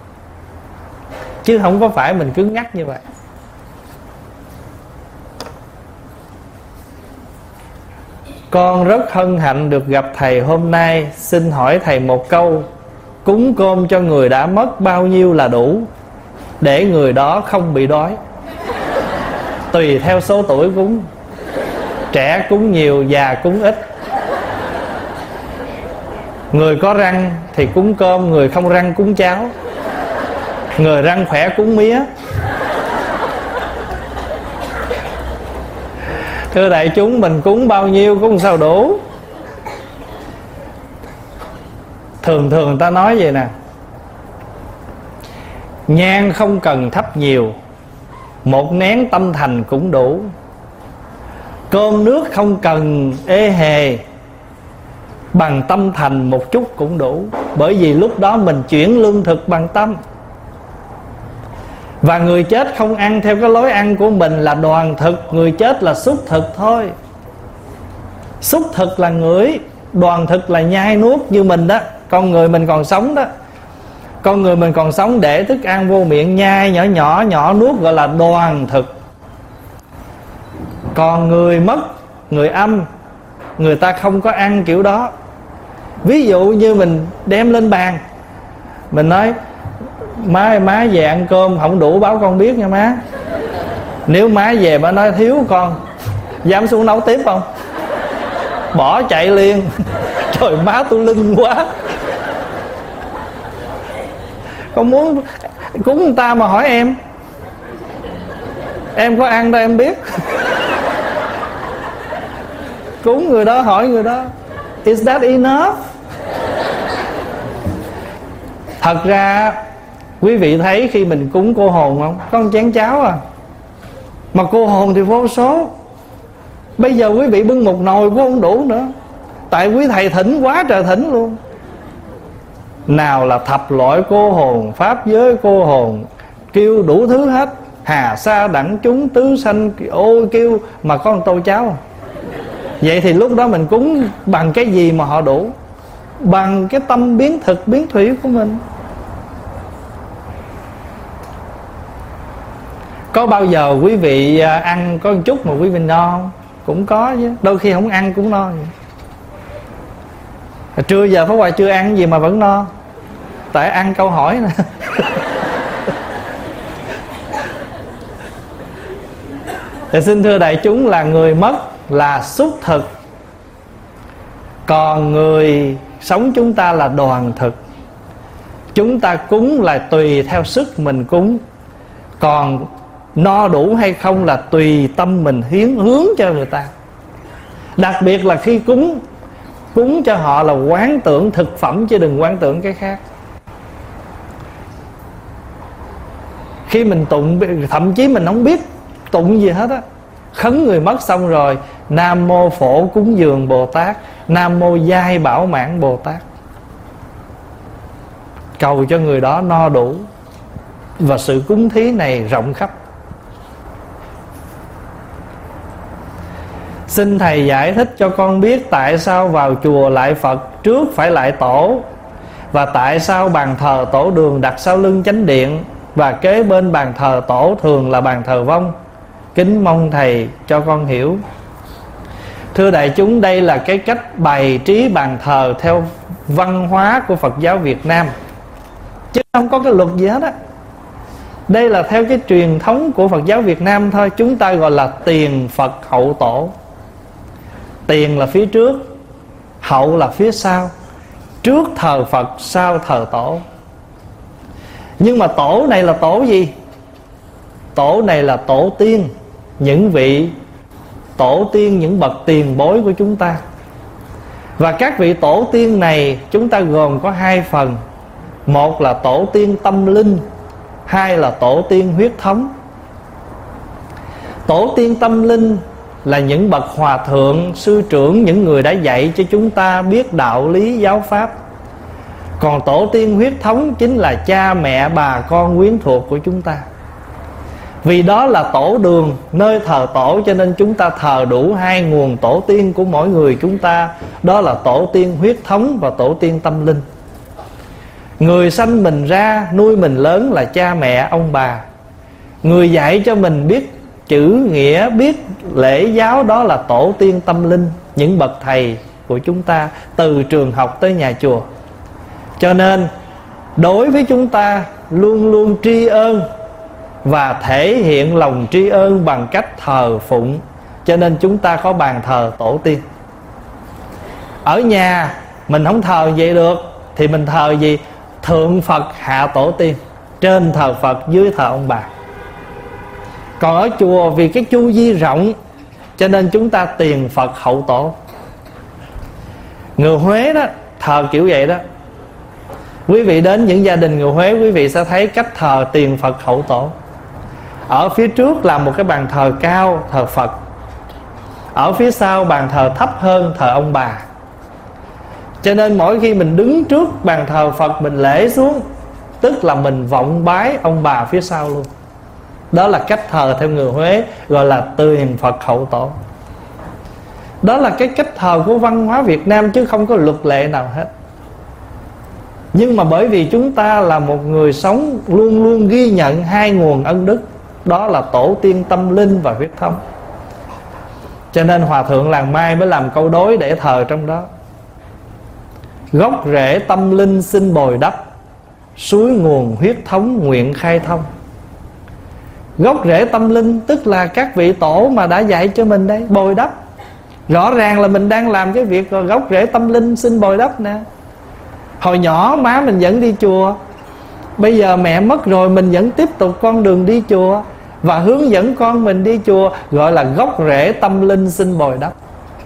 chứ không có phải mình cứng nhắc như vậy. Con rất hân hạnh được gặp thầy hôm nay. Xin hỏi thầy một câu: cúng cơm cho người đã mất bao nhiêu là đủ để người đó không bị đói? Tùy theo số tuổi cúng. Trẻ cúng nhiều, già cúng ít. Người có răng thì cúng cơm, người không răng cúng cháo, người răng khỏe cúng mía. Thưa đại chúng, mình cúng bao nhiêu cũng sao đủ. Thường thường người ta nói vậy nè: nhang không cần thắp nhiều, một nén tâm thành cũng đủ. Cơm nước không cần ê hề, bằng tâm thành một chút cũng đủ. Bởi vì lúc đó mình chuyển lương thực bằng tâm. Và người chết không ăn theo cái lối ăn của mình là đoàn thực. Người chết là xúc thực thôi. Xúc thực là ngửi, đoàn thực là nhai nuốt như mình đó. Con người mình còn sống đó, con người mình còn sống để thức ăn vô miệng nhai nhỏ nhỏ nhỏ nuốt gọi là đoàn thực. Còn người mất, người âm, người ta không có ăn kiểu đó. Ví dụ như mình đem lên bàn, mình nói: má má về ăn cơm không đủ báo con biết nha má. Nếu má về bà nói thiếu con, dám xuống nấu tiếp không? Bỏ chạy liền. Trời, má tôi linh quá. Con muốn cúng người ta mà hỏi em, em có ăn đâu em biết. Cúng người đó hỏi người đó: is that enough? Thật ra quý vị thấy khi mình cúng cô hồn không? Có một chén cháo à, mà cô hồn thì vô số. Bây giờ quý vị bưng một nồi cũng không đủ nữa, tại quý thầy thỉnh quá trời thỉnh luôn. Nào là thập loại cô hồn, pháp giới cô hồn, kêu đủ thứ hết. Hà sa đẳng chúng tứ sanh ôi kêu mà có một tô cháo. Vậy thì lúc đó mình cúng bằng cái gì mà họ đủ? Bằng cái tâm biến thực biến thủy của mình. Có bao giờ quý vị ăn có một chút mà quý vị no không? Cũng có chứ. Đôi khi không ăn cũng no. Trưa giờ Pháp Hòa chưa ăn gì mà vẫn no. Tại ăn câu hỏi nè. Thì xin thưa đại chúng là người mất là xúc thực, còn người sống chúng ta là đoàn thực. Chúng ta cúng là tùy theo sức mình cúng, còn no đủ hay không là tùy tâm mình hiến hướng cho người ta. Đặc biệt là khi cúng, cúng cho họ là quán tưởng thực phẩm chứ đừng quán tưởng cái khác. Khi mình tụng, thậm chí mình không biết tụng gì hết á, khấn người mất xong rồi Nam mô Phổ Cúng Dường Bồ Tát, Nam mô Giai Bảo Mãn Bồ Tát, cầu cho người đó no đủ. Và sự cúng thí này rộng khắp. Xin Thầy giải thích cho con biết tại sao vào chùa lại Phật trước phải lại tổ, và tại sao bàn thờ tổ đường đặt sau lưng chánh điện, và kế bên bàn thờ tổ thường là bàn thờ vong. Kính mong Thầy cho con hiểu. Thưa đại chúng, đây là cái cách bày trí bàn thờ theo văn hóa của Phật giáo Việt Nam, chứ không có cái luật gì hết á. Đây là theo cái truyền thống của Phật giáo Việt Nam thôi. Chúng ta gọi là tiền Phật hậu tổ. Tiền là phía trước, hậu là phía sau. Trước thờ Phật, sau thờ tổ. Nhưng mà tổ này là tổ gì? Tổ này là tổ tiên, những vị tổ tiên, những bậc tiền bối của chúng ta. Và các vị tổ tiên này chúng ta gồm có hai phần. Một là tổ tiên tâm linh, hai là tổ tiên huyết thống. Tổ tiên tâm linh là những bậc hòa thượng, sư trưởng, những người đã dạy cho chúng ta biết đạo lý giáo pháp. Còn tổ tiên huyết thống chính là cha mẹ, bà con, quyến thuộc của chúng ta. Vì đó là tổ đường, nơi thờ tổ, cho nên chúng ta thờ đủ hai nguồn tổ tiên của mỗi người chúng ta. Đó là tổ tiên huyết thống và tổ tiên tâm linh. Người sanh mình ra, nuôi mình lớn là cha mẹ, ông bà. Người dạy cho mình biết chữ nghĩa, biết lễ giáo, đó là tổ tiên tâm linh, những bậc thầy của chúng ta, từ trường học tới nhà chùa. Cho nên đối với chúng ta luôn luôn tri ân và thể hiện lòng tri ân bằng cách thờ phụng. Cho nên chúng ta có bàn thờ tổ tiên. Ở nhà mình không thờ vậy được, thì mình thờ gì? Thượng Phật hạ tổ tiên, trên thờ Phật, dưới thờ ông bà. Còn ở chùa vì cái chu vi rộng, cho nên chúng ta tiền Phật hậu tổ. Người Huế đó thờ kiểu vậy đó. Quý vị đến những gia đình người Huế, quý vị sẽ thấy cách thờ tiền Phật hậu tổ. Ở phía trước là một cái bàn thờ cao, thờ Phật. Ở phía sau bàn thờ thấp hơn, thờ ông bà. Cho nên mỗi khi mình đứng trước bàn thờ Phật, mình lễ xuống, tức là mình vọng bái ông bà phía sau luôn. Đó là cách thờ theo người Huế, gọi là tiền Phật hậu tổ. Đó là cái cách thờ của văn hóa Việt Nam, chứ không có luật lệ nào hết. Nhưng mà bởi vì chúng ta là một người sống luôn luôn ghi nhận hai nguồn ân đức, đó là tổ tiên tâm linh và huyết thống, cho nên Hòa Thượng Làng Mai mới làm câu đối để thờ trong đó. Gốc rễ tâm linh xin bồi đắp, suối nguồn huyết thống nguyện khai thông. Gốc rễ tâm linh tức là các vị tổ mà đã dạy cho mình đấy, bồi đắp. Rõ ràng là mình đang làm cái việc gốc rễ tâm linh xin bồi đắp nè. Hồi nhỏ má mình dẫn đi chùa, bây giờ mẹ mất rồi mình vẫn tiếp tục con đường đi chùa và hướng dẫn con mình đi chùa, gọi là gốc rễ tâm linh xin bồi đắp.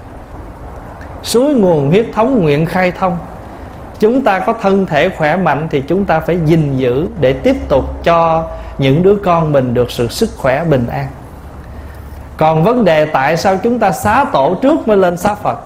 Suối nguồn huyết thống nguyện khai thông. Chúng ta có thân thể khỏe mạnh thì chúng ta phải gìn giữ để tiếp tục cho những đứa con mình được sự sức khỏe bình an. Còn vấn đề tại sao chúng ta xá tổ trước mới lên xá Phật?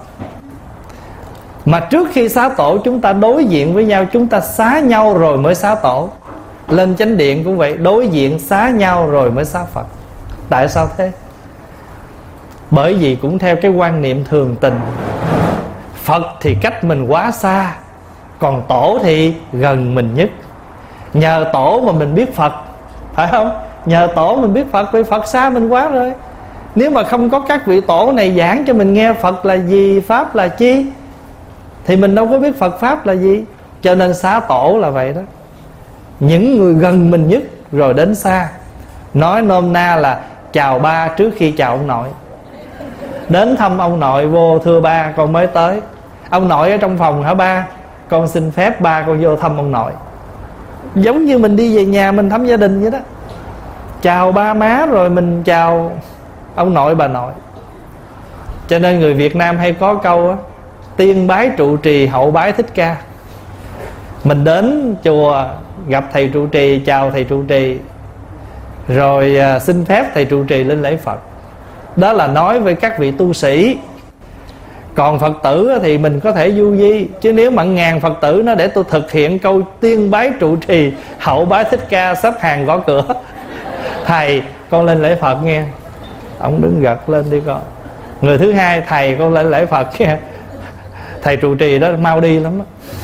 Mà trước khi xá tổ chúng ta đối diện với nhau, chúng ta xá nhau rồi mới xá tổ. Lên chánh điện cũng vậy, đối diện xá nhau rồi mới xá Phật. Tại sao thế? Bởi vì cũng theo cái quan niệm thường tình. Phật thì cách mình quá xa, còn tổ thì gần mình nhất. Nhờ tổ mà mình biết Phật, phải không? Nhờ tổ mình biết Phật, vì Phật xa mình quá rồi. Nếu mà không có các vị tổ này giảng cho mình nghe Phật là gì, Pháp là chi, thì mình đâu có biết Phật Pháp là gì. Cho nên xá tổ là vậy đó. Những người gần mình nhất rồi đến xa. Nói nôm na là chào ba trước khi chào ông nội. Đến thăm ông nội vô thưa ba con mới tới. Ông nội ở trong phòng hả ba? Con xin phép ba con vô thăm ông nội. Giống như mình đi về nhà mình thăm gia đình vậy đó. Chào ba má rồi mình chào ông nội bà nội. Cho nên người Việt Nam hay có câu á, tiên bái trụ trì hậu bái Thích Ca. Mình đến chùa gặp thầy trụ trì, chào thầy trụ trì, rồi à, xin phép thầy trụ trì lên lễ Phật. Đó là nói với các vị tu sĩ. Còn Phật tử thì mình có thể du di. Chứ nếu mà ngàn Phật tử nó để tôi thực hiện câu tiên bái trụ trì hậu bái Thích Ca, sắp hàng gõ cửa. Thầy con lên lễ Phật nghe. Ông đứng gật lên đi con. Người thứ hai, thầy con lên lễ Phật nghe. Thầy trụ trì đó mau đi lắm đó.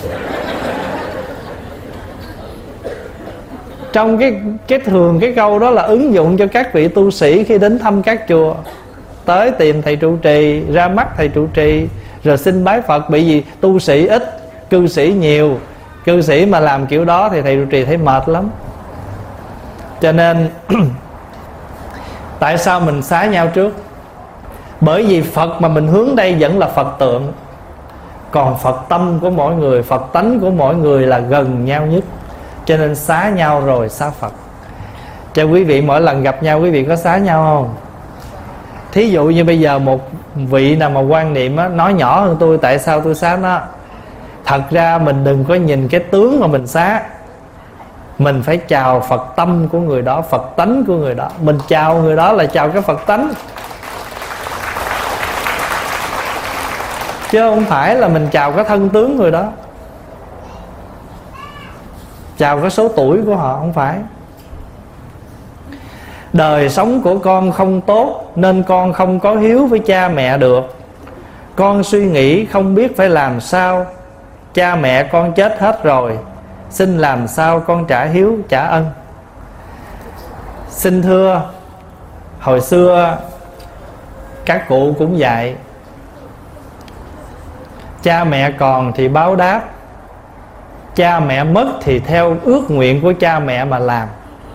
Trong cái, cái thường cái câu đó là ứng dụng cho các vị tu sĩ khi đến thăm các chùa. Tới tìm thầy trụ trì, ra mắt thầy trụ trì, rồi xin bái Phật. Bởi vì tu sĩ ít, cư sĩ nhiều. Cư sĩ mà làm kiểu đó thì thầy trụ trì thấy mệt lắm. Cho nên tại sao mình xá nhau trước? Bởi vì Phật mà mình hướng đây vẫn là Phật tượng. Còn Phật tâm của mỗi người, Phật tánh của mỗi người là gần nhau nhất. Cho nên xá nhau rồi xá Phật. Cho quý vị mỗi lần gặp nhau quý vị có xá nhau không? Thí dụ như bây giờ một vị nào mà quan niệm á, nói nhỏ hơn tôi, tại sao tôi xá nó? Thật ra mình đừng có nhìn cái tướng mà mình xá. Mình phải chào Phật tâm của người đó, Phật tánh của người đó. Mình chào người đó là chào cái Phật tánh, chứ không phải là mình chào cái thân tướng người đó, chào cái số tuổi của họ, không phải. Đời sống của con không tốt nên con không có hiếu với cha mẹ được. Con suy nghĩ không biết phải làm sao. Cha mẹ con chết hết rồi, xin làm sao con trả hiếu trả ân. Xin thưa, hồi xưa các cụ cũng dạy, cha mẹ còn thì báo đáp, cha mẹ mất thì theo ước nguyện của cha mẹ mà làm.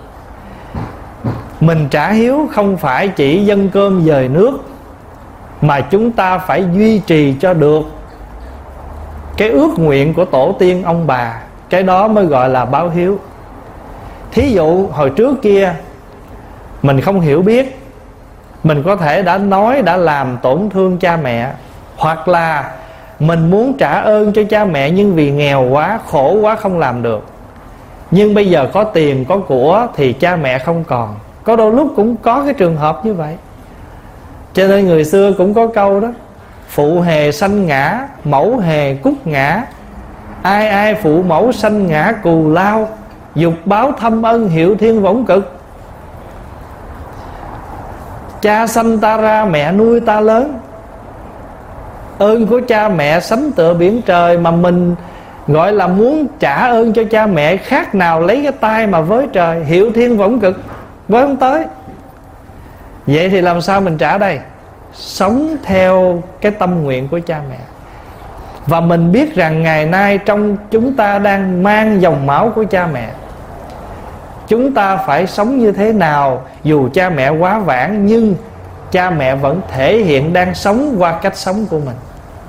Mình trả hiếu không phải chỉ dâng cơm dời nước, mà chúng ta phải duy trì cho được cái ước nguyện của tổ tiên ông bà. Cái đó mới gọi là báo hiếu. Thí dụ hồi trước kia mình không hiểu biết, mình có thể đã nói đã làm tổn thương cha mẹ, hoặc là mình muốn trả ơn cho cha mẹ nhưng vì nghèo quá, khổ quá không làm được. Nhưng bây giờ có tiền có của thì cha mẹ không còn. Có đôi lúc cũng có cái trường hợp như vậy. Cho nên người xưa cũng có câu đó: phụ hề sanh ngã, mẫu hề cúc ngã. Ai ai phụ mẫu sanh ngã cù lao, dục báo thâm ân hiệu thiên võng cực. Cha sanh ta ra, mẹ nuôi ta lớn. Ơn của cha mẹ sánh tựa biển trời. Mà mình gọi là muốn trả ơn cho cha mẹ, khác nào lấy cái tay mà với trời. Hiệu thiên võng cực, với không tới. Vậy thì làm sao mình trả đây? Sống theo cái tâm nguyện của cha mẹ. Và mình biết rằng ngày nay trong chúng ta đang mang dòng máu của cha mẹ. Chúng ta phải sống như thế nào? Dù cha mẹ quá vãng, nhưng cha mẹ vẫn thể hiện đang sống qua cách sống của mình.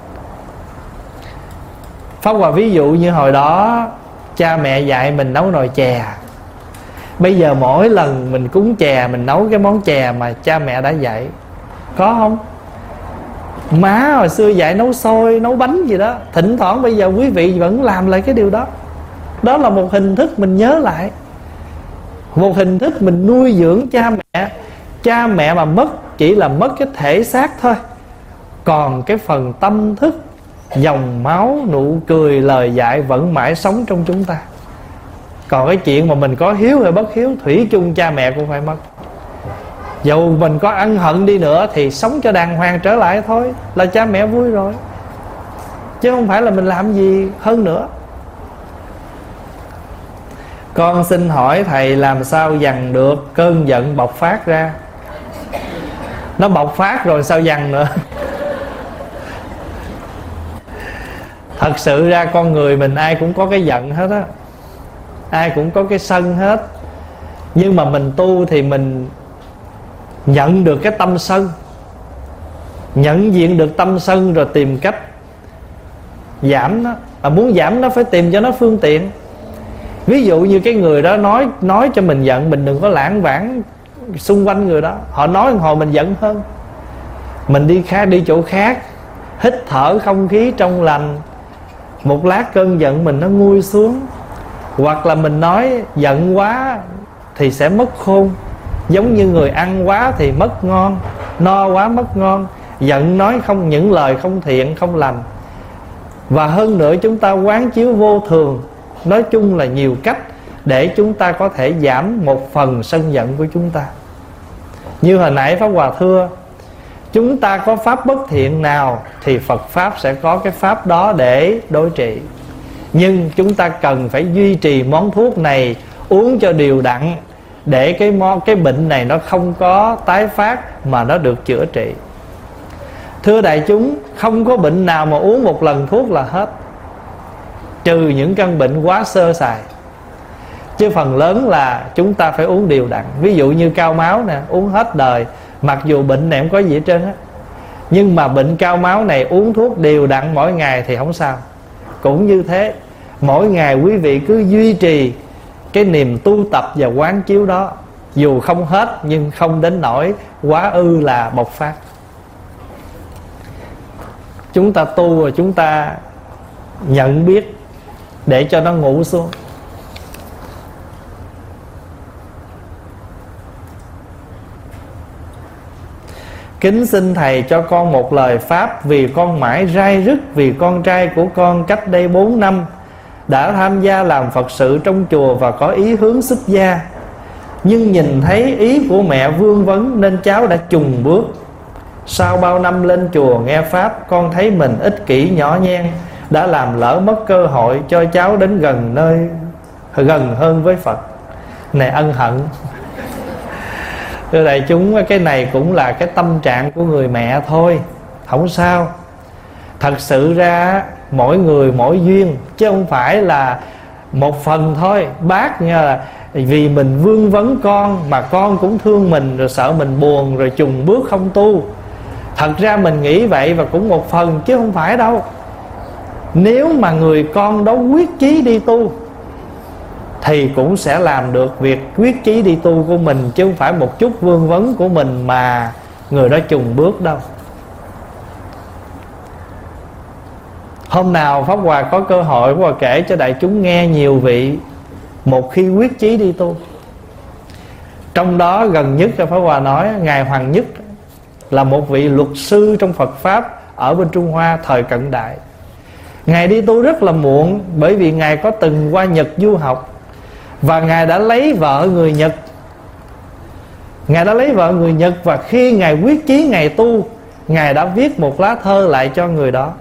Pháp Hòa ví dụ như hồi đó cha mẹ dạy mình nấu nồi chè. Bây giờ mỗi lần mình cúng chè, mình nấu cái món chè mà cha mẹ đã dạy, có không? Má hồi xưa dạy nấu xôi, nấu bánh gì đó. Thỉnh thoảng bây giờ quý vị vẫn làm lại cái điều đó. Đó là một hình thức mình nhớ lại, một hình thức mình nuôi dưỡng cha mẹ. Cha mẹ mà mất chỉ là mất cái thể xác thôi, còn cái phần tâm thức, dòng máu, nụ cười, lời dạy vẫn mãi sống trong chúng ta. Còn cái chuyện mà mình có hiếu hay bất hiếu, thủy chung cha mẹ cũng phải mất. Dù mình có ân hận đi nữa thì sống cho đàng hoàng trở lại thôi, là cha mẹ vui rồi, chứ không phải là mình làm gì hơn nữa. Con xin hỏi thầy làm sao dằn được cơn giận bộc phát ra? Nó bộc phát rồi sao dằn nữa? Thật sự ra con người mình ai cũng có cái giận hết á, ai cũng có cái sân hết. Nhưng mà mình tu thì mình nhận được cái tâm sân, nhận diện được tâm sân rồi tìm cách giảm nó. Mà muốn giảm nó phải tìm cho nó phương tiện. Ví dụ như cái người đó nói nói cho mình giận, mình đừng có lãng vãng xung quanh người đó. Họ nói một hồi mình giận hơn. Mình đi khác đi chỗ khác, hít thở không khí trong lành, một lát cơn giận mình nó nguôi xuống. Hoặc là mình nói giận quá thì sẽ mất khôn, giống như người ăn quá thì mất ngon, no quá mất ngon. Giận nói không những lời không thiện không lành. Và hơn nữa chúng ta quán chiếu vô thường. Nói chung là nhiều cách để chúng ta có thể giảm một phần sân giận của chúng ta. Như hồi nãy Pháp Hòa thưa, chúng ta có pháp bất thiện nào thì Phật Pháp sẽ có cái pháp đó để đối trị. Nhưng chúng ta cần phải duy trì món thuốc này, uống cho đều đặn, để cái, món, cái bệnh này nó không có tái phát mà nó được chữa trị. Thưa đại chúng, không có bệnh nào mà uống một lần thuốc là hết, trừ những căn bệnh quá sơ sài. Chứ phần lớn là chúng ta phải uống đều đặn. Ví dụ như cao máu nè, uống hết đời, mặc dù bệnh này không có gì hết trơn á, nhưng mà bệnh cao máu này uống thuốc đều đặn mỗi ngày thì không sao. Cũng như thế, mỗi ngày quý vị cứ duy trì cái niềm tu tập và quán chiếu đó, dù không hết nhưng không đến nỗi quá ư là bộc phát. Chúng ta tu rồi chúng ta nhận biết để cho nó ngủ xuống. Kính xin thầy cho con một lời pháp, vì con mãi rai rứt vì con trai của con cách đây bốn năm đã tham gia làm Phật sự trong chùa và có ý hướng xuất gia. Nhưng nhìn thấy ý của mẹ vương vấn nên cháu đã chùng bước. Sau bao năm lên chùa nghe pháp, con thấy mình ích kỷ nhỏ nhen, đã làm lỡ mất cơ hội cho cháu đến gần nơi gần hơn với Phật. Này ân hận. Thưa đại chúng, cái này cũng là cái tâm trạng của người mẹ thôi, không sao. Thật sự ra mỗi người mỗi duyên, chứ không phải là một phần thôi. Bác nha, là vì mình vương vấn con mà con cũng thương mình, rồi sợ mình buồn rồi chùng bước không tu. Thật ra mình nghĩ vậy và cũng một phần, chứ không phải đâu. Nếu mà người con đó quyết chí đi tu thì cũng sẽ làm được việc quyết chí đi tu của mình, chứ không phải một chút vương vấn của mình mà người đó chùng bước đâu. Hôm nào Pháp Hòa có cơ hội, Pháp Hòa kể cho đại chúng nghe nhiều vị một khi quyết chí đi tu. Trong đó gần nhất là Pháp Hòa nói Ngài Hoàng Nhất là một vị luật sư trong Phật Pháp ở bên Trung Hoa thời cận đại. Ngài đi tu rất là muộn, bởi vì Ngài có từng qua Nhật du học, và Ngài đã lấy vợ người Nhật. Ngài đã lấy vợ người Nhật, và khi Ngài quyết chí Ngài tu, Ngài đã viết một lá thơ lại cho người đó,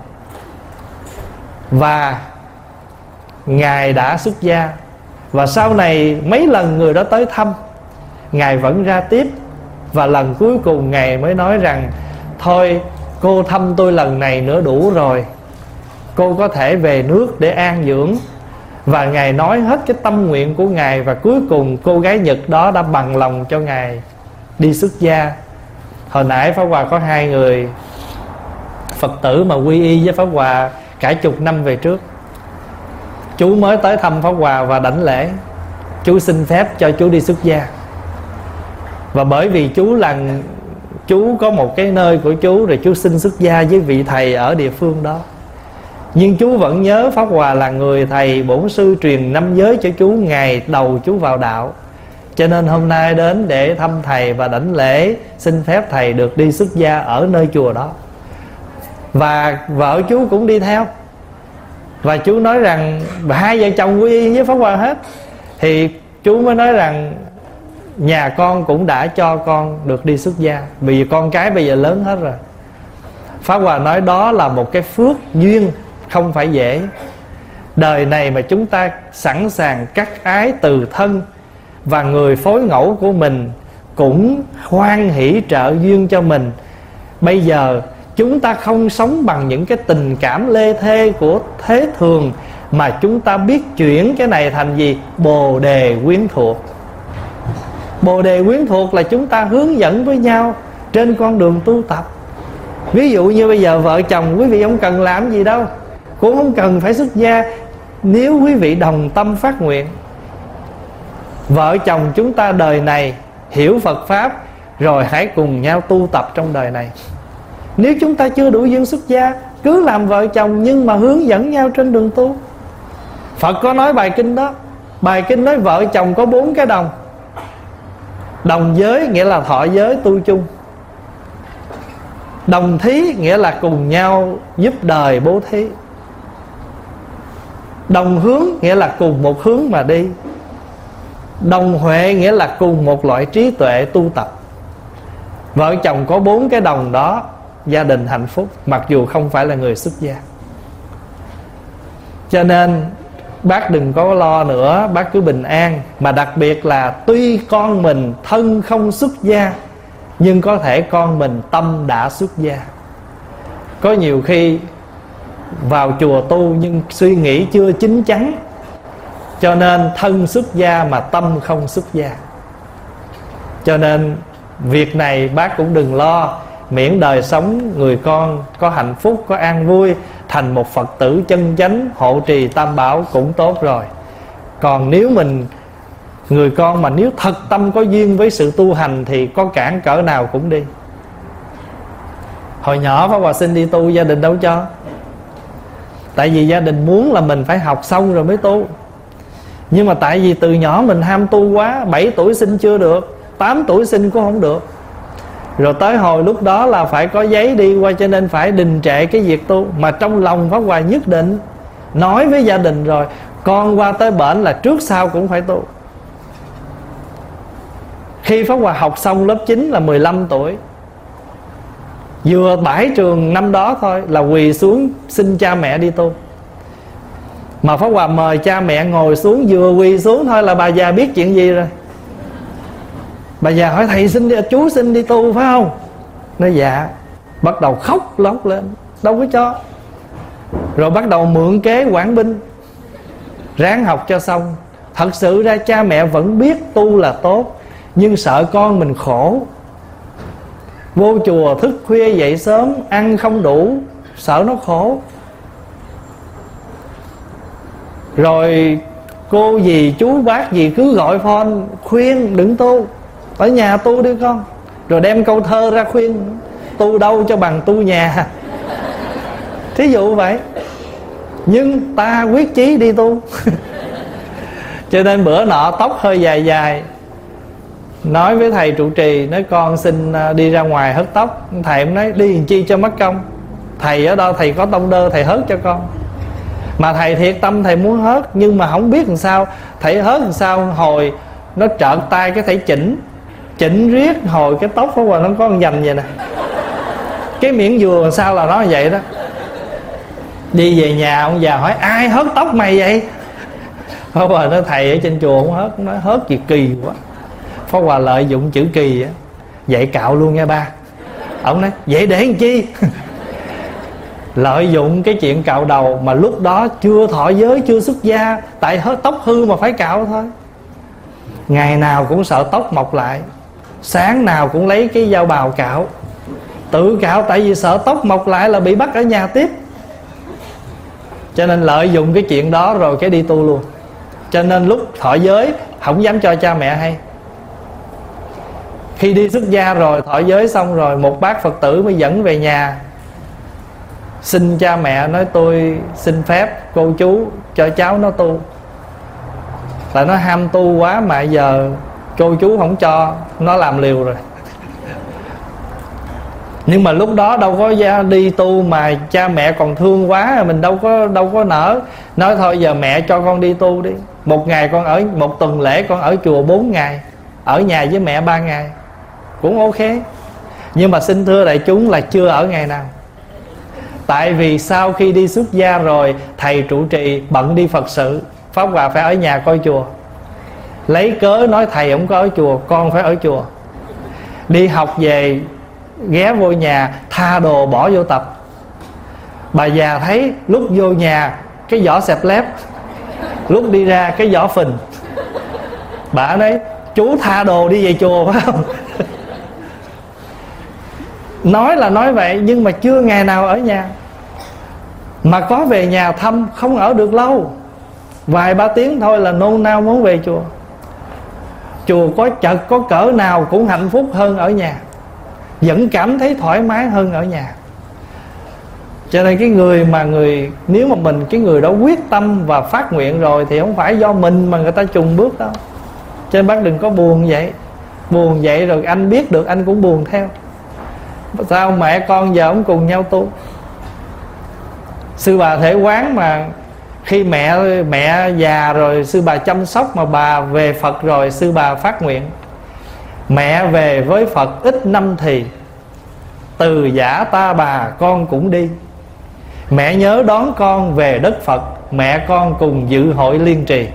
và Ngài đã xuất gia. Và sau này mấy lần người đó tới thăm, Ngài vẫn ra tiếp. Và lần cuối cùng Ngài mới nói rằng: thôi cô thăm tôi lần này nữa đủ rồi, cô có thể về nước để an dưỡng. Và Ngài nói hết cái tâm nguyện của Ngài, và cuối cùng cô gái Nhật đó đã bằng lòng cho Ngài đi xuất gia. Hồi nãy Pháp Hòa có hai người Phật tử mà quy y với Pháp Hòa cả chục năm về trước. Chú mới tới thăm Pháp Hòa và đảnh lễ. Chú xin phép cho chú đi xuất gia. Và bởi vì chú là chú có một cái nơi của chú, rồi chú xin xuất gia với vị thầy ở địa phương đó. Nhưng chú vẫn nhớ Pháp Hòa là người thầy bổn sư truyền năm giới cho chú ngày đầu chú vào đạo. Cho nên hôm nay đến để thăm thầy và đảnh lễ, xin phép thầy được đi xuất gia ở nơi chùa đó. Và vợ chú cũng đi theo. Và chú nói rằng hai vợ chồng quy y với Pháp Hòa hết. Thì chú mới nói rằng nhà con cũng đã cho con được đi xuất gia, vì con cái bây giờ lớn hết rồi. Pháp Hòa nói đó là một cái phước duyên không phải dễ. Đời này mà chúng ta sẵn sàng cắt ái từ thân, và người phối ngẫu của mình cũng hoan hỷ trợ duyên cho mình. Bây giờ chúng ta không sống bằng những cái tình cảm lê thê của thế thường, mà chúng ta biết chuyển cái này thành gì? Bồ đề quyến thuộc. Bồ đề quyến thuộc là chúng ta hướng dẫn với nhau trên con đường tu tập. Ví dụ như bây giờ vợ chồng quý vị không cần làm gì đâu, cũng không cần phải xuất gia. Nếu quý vị đồng tâm phát nguyện, vợ chồng chúng ta đời này hiểu Phật Pháp, rồi hãy cùng nhau tu tập trong đời này. Nếu chúng ta chưa đủ duyên xuất gia, cứ làm vợ chồng nhưng mà hướng dẫn nhau trên đường tu. Phật có nói bài kinh đó. Bài kinh nói vợ chồng có bốn cái đồng. Đồng giới nghĩa là thọ giới tu chung. Đồng thí nghĩa là cùng nhau giúp đời bố thí. Đồng hướng nghĩa là cùng một hướng mà đi. Đồng huệ nghĩa là cùng một loại trí tuệ tu tập. Vợ chồng có bốn cái đồng đó, gia đình hạnh phúc, mặc dù không phải là người xuất gia. Cho nên bác đừng có lo nữa, bác cứ bình an. Mà đặc biệt là tuy con mình thân không xuất gia, nhưng có thể con mình tâm đã xuất gia. Có nhiều khi vào chùa tu nhưng suy nghĩ chưa chín chắn, cho nên thân xuất gia mà tâm không xuất gia. Cho nên việc này bác cũng đừng lo, miễn đời sống người con có hạnh phúc, có an vui, thành một Phật tử chân chánh, hộ trì tam bảo cũng tốt rồi. Còn nếu mình người con mà nếu thật tâm có duyên với sự tu hành thì có cản cỡ nào cũng đi. Hồi nhỏ Pháp Hòa xin đi tu, gia đình đâu cho. Tại vì gia đình muốn là mình phải học xong rồi mới tu. Nhưng mà tại vì từ nhỏ mình ham tu quá, bảy tuổi sinh chưa được, tám tuổi sinh cũng không được. Rồi tới hồi lúc đó là phải có giấy đi qua, cho nên phải đình trệ cái việc tu. Mà trong lòng Pháp Hòa nhất định nói với gia đình rồi, con qua tới bển là trước sau cũng phải tu. Khi Pháp Hòa học xong lớp chín là mười lăm tuổi, vừa bãi trường năm đó thôi là quỳ xuống xin cha mẹ đi tu. Mà Pháp Hòa mời cha mẹ ngồi xuống, vừa quỳ xuống thôi là bà già biết chuyện gì rồi. Bà già hỏi thầy xin đi, chú xin đi tu phải không? Nói dạ. Bắt đầu khóc lóc lên, đâu có cho. Rồi bắt đầu mượn kế quản binh, ráng học cho xong. Thật sự ra cha mẹ vẫn biết tu là tốt, nhưng sợ con mình khổ. Vô chùa thức khuya dậy sớm, ăn không đủ, sợ nó khổ. Rồi cô gì chú bác gì cứ gọi phone khuyên đừng tu, ở nhà tu đi con. Rồi đem câu thơ ra khuyên, tu đâu cho bằng tu nhà. Thí dụ vậy. Nhưng ta quyết chí đi tu. Cho nên bữa nọ tóc hơi dài dài, nói với thầy trụ trì, nói con xin đi ra ngoài hớt tóc. Thầy cũng nói đi làm chi cho mất công. Thầy ở đâu thầy có tông đơ, thầy hớt cho con. Mà thầy thiệt tâm thầy muốn hớt, nhưng mà không biết làm sao. Thầy hớt làm sao hồi nó trợn tay cái thầy chỉnh Chỉnh riết hồi cái tóc của mình nó có con dành vậy nè, cái miệng dừa làm sao là nó vậy đó. Đi về nhà ông già hỏi ai hớt tóc mày vậy? Pháp Hòa nói thầy ở trên chùa không hớt. Nói hớt gì kỳ quá. Pháp Hòa lợi dụng chữ kỳ á, dạy cạo luôn nha ba. Ông nói vậy để làm chi? Lợi dụng cái chuyện cạo đầu mà lúc đó chưa thọ giới, chưa xuất gia. Tại hớt tóc hư mà phải cạo thôi. Ngày nào cũng sợ tóc mọc lại, sáng nào cũng lấy cái dao bào cạo, tự cạo, tại vì sợ tóc mọc lại là bị bắt ở nhà tiếp. Cho nên lợi dụng cái chuyện đó rồi cái đi tu luôn. Cho nên lúc thọ giới không dám cho cha mẹ hay. Khi đi xuất gia rồi, thọ giới xong rồi, một bác Phật tử mới dẫn về nhà, xin cha mẹ nói tôi xin phép cô chú cho cháu nó tu. Tại nó ham tu quá mà giờ cô chú không cho, nó làm liều rồi. Nhưng mà lúc đó đâu có ra đi tu mà cha mẹ còn thương quá, mình đâu có đâu có nỡ. Nói thôi giờ mẹ cho con đi tu đi. Một ngày con ở, một tuần lễ con ở chùa bốn ngày, ở nhà với mẹ ba ngày cũng ok. Nhưng mà xin thưa đại chúng là chưa ở ngày nào. Tại vì sau khi đi xuất gia rồi, thầy trụ trì bận đi Phật sự, Pháp Hòa phải ở nhà coi chùa. Lấy cớ nói thầy không có ở chùa, con phải ở chùa. Đi học về ghé vô nhà, tha đồ bỏ vô tập. Bà già thấy lúc vô nhà cái vỏ xẹp lép, lúc đi ra cái vỏ phình. Bà nói chú tha đồ đi về chùa phải không? Nói là nói vậy, nhưng mà chưa ngày nào ở nhà. Mà có về nhà thăm không ở được lâu, vài ba tiếng thôi là nôn nao muốn về chùa. Chùa có chật có cỡ nào cũng hạnh phúc hơn ở nhà, vẫn cảm thấy thoải mái hơn ở nhà. Cho nên cái người mà người nếu mà mình cái người đó quyết tâm và phát nguyện rồi thì không phải do mình mà người ta chùng bước đâu. Cho nên bác đừng có buồn vậy. Buồn vậy rồi anh biết được anh cũng buồn theo. Sao mẹ con giờ không cùng nhau tu? Sư bà Thể Quán mà khi mẹ mẹ già rồi sư bà chăm sóc, mà bà về Phật rồi sư bà phát nguyện mẹ về với Phật ít năm thì từ giả ta bà con cũng đi. Mẹ nhớ đón con về đất Phật, mẹ con cùng dự hội liên trì.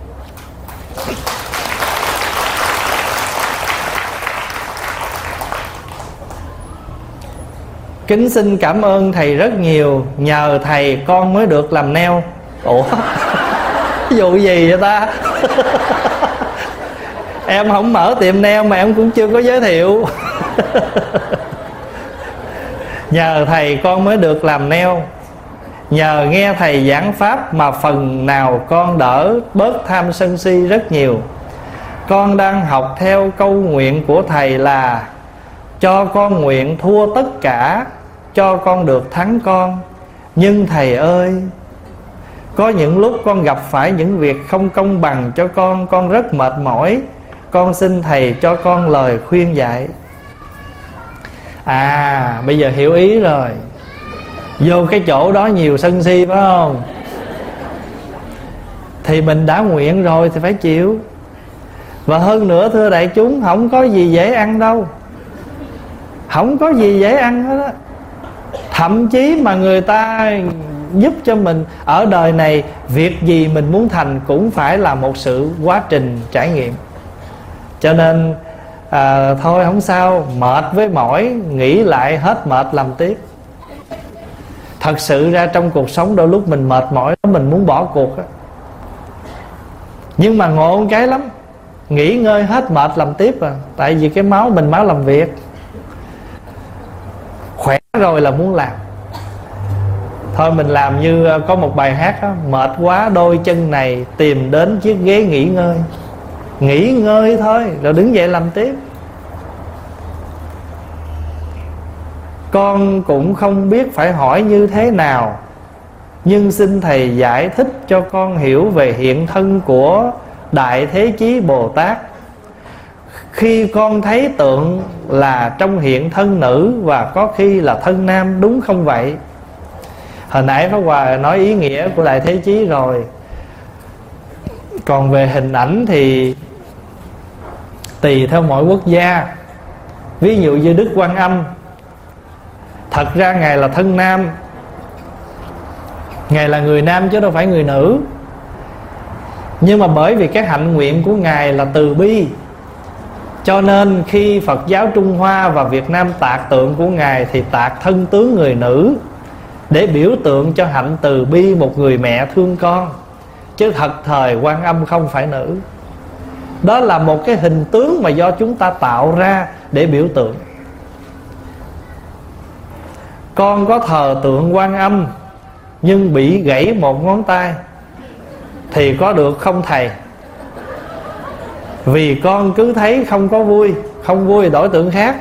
Kính xin cảm ơn thầy rất nhiều, nhờ thầy con mới được làm neo. Ủa vụ gì vậy ta? Em không mở tiệm neo mà em cũng chưa có giới thiệu. Nhờ thầy con mới được làm neo. Nhờ nghe thầy giảng pháp mà phần nào con đỡ bớt tham sân si rất nhiều. Con đang học theo câu nguyện của thầy là cho con nguyện thua tất cả, cho con được thắng con. Nhưng thầy ơi, có những lúc con gặp phải những việc không công bằng cho con, con rất mệt mỏi. Con xin thầy cho con lời khuyên dạy. À, bây giờ hiểu ý rồi. Vô cái chỗ đó nhiều sân si phải không? Thì mình đã nguyện rồi thì phải chịu. Và hơn nữa thưa đại chúng, không có gì dễ ăn đâu. Không có gì dễ ăn hết á. Thậm chí mà người ta giúp cho mình ở đời này, việc gì mình muốn thành cũng phải là một sự quá trình trải nghiệm. Cho nên à, thôi không sao, mệt với mỏi, nghĩ lại hết mệt làm tiếp. Thật sự ra trong cuộc sống đôi lúc mình mệt mỏi, mình muốn bỏ cuộc á. Nhưng mà ngộ một cái lắm, nghỉ ngơi hết mệt làm tiếp à. Tại vì cái máu mình máu làm việc. Khỏe rồi là muốn làm. Thôi mình làm như có một bài hát đó, mệt quá đôi chân này tìm đến chiếc ghế nghỉ ngơi. Nghỉ ngơi thôi rồi đứng dậy làm tiếp. Con cũng không biết phải hỏi như thế nào, nhưng xin thầy giải thích cho con hiểu về hiện thân của Đại Thế Chí Bồ Tát. Khi con thấy tượng là trong hiện thân nữ và có khi là thân nam, đúng không vậy? Hồi nãy Pháp Hòa nói ý nghĩa của Đại Thế Chí rồi. Còn về hình ảnh thì tùy theo mỗi quốc gia. Ví dụ như Đức Quan Âm, thật ra Ngài là thân nam, Ngài là người nam chứ đâu phải người nữ. Nhưng mà bởi vì cái hạnh nguyện của Ngài là từ bi, cho nên khi Phật giáo Trung Hoa và Việt Nam tạc tượng của Ngài thì tạc thân tướng người nữ, để biểu tượng cho hạnh từ bi một người mẹ thương con. Chứ thật thời Quan Âm không phải nữ. Đó là một cái hình tướng mà do chúng ta tạo ra để biểu tượng. Con có thờ tượng Quan Âm nhưng bị gãy một ngón tay thì có được không thầy? Vì con cứ thấy không có vui, không vui đổi tượng khác.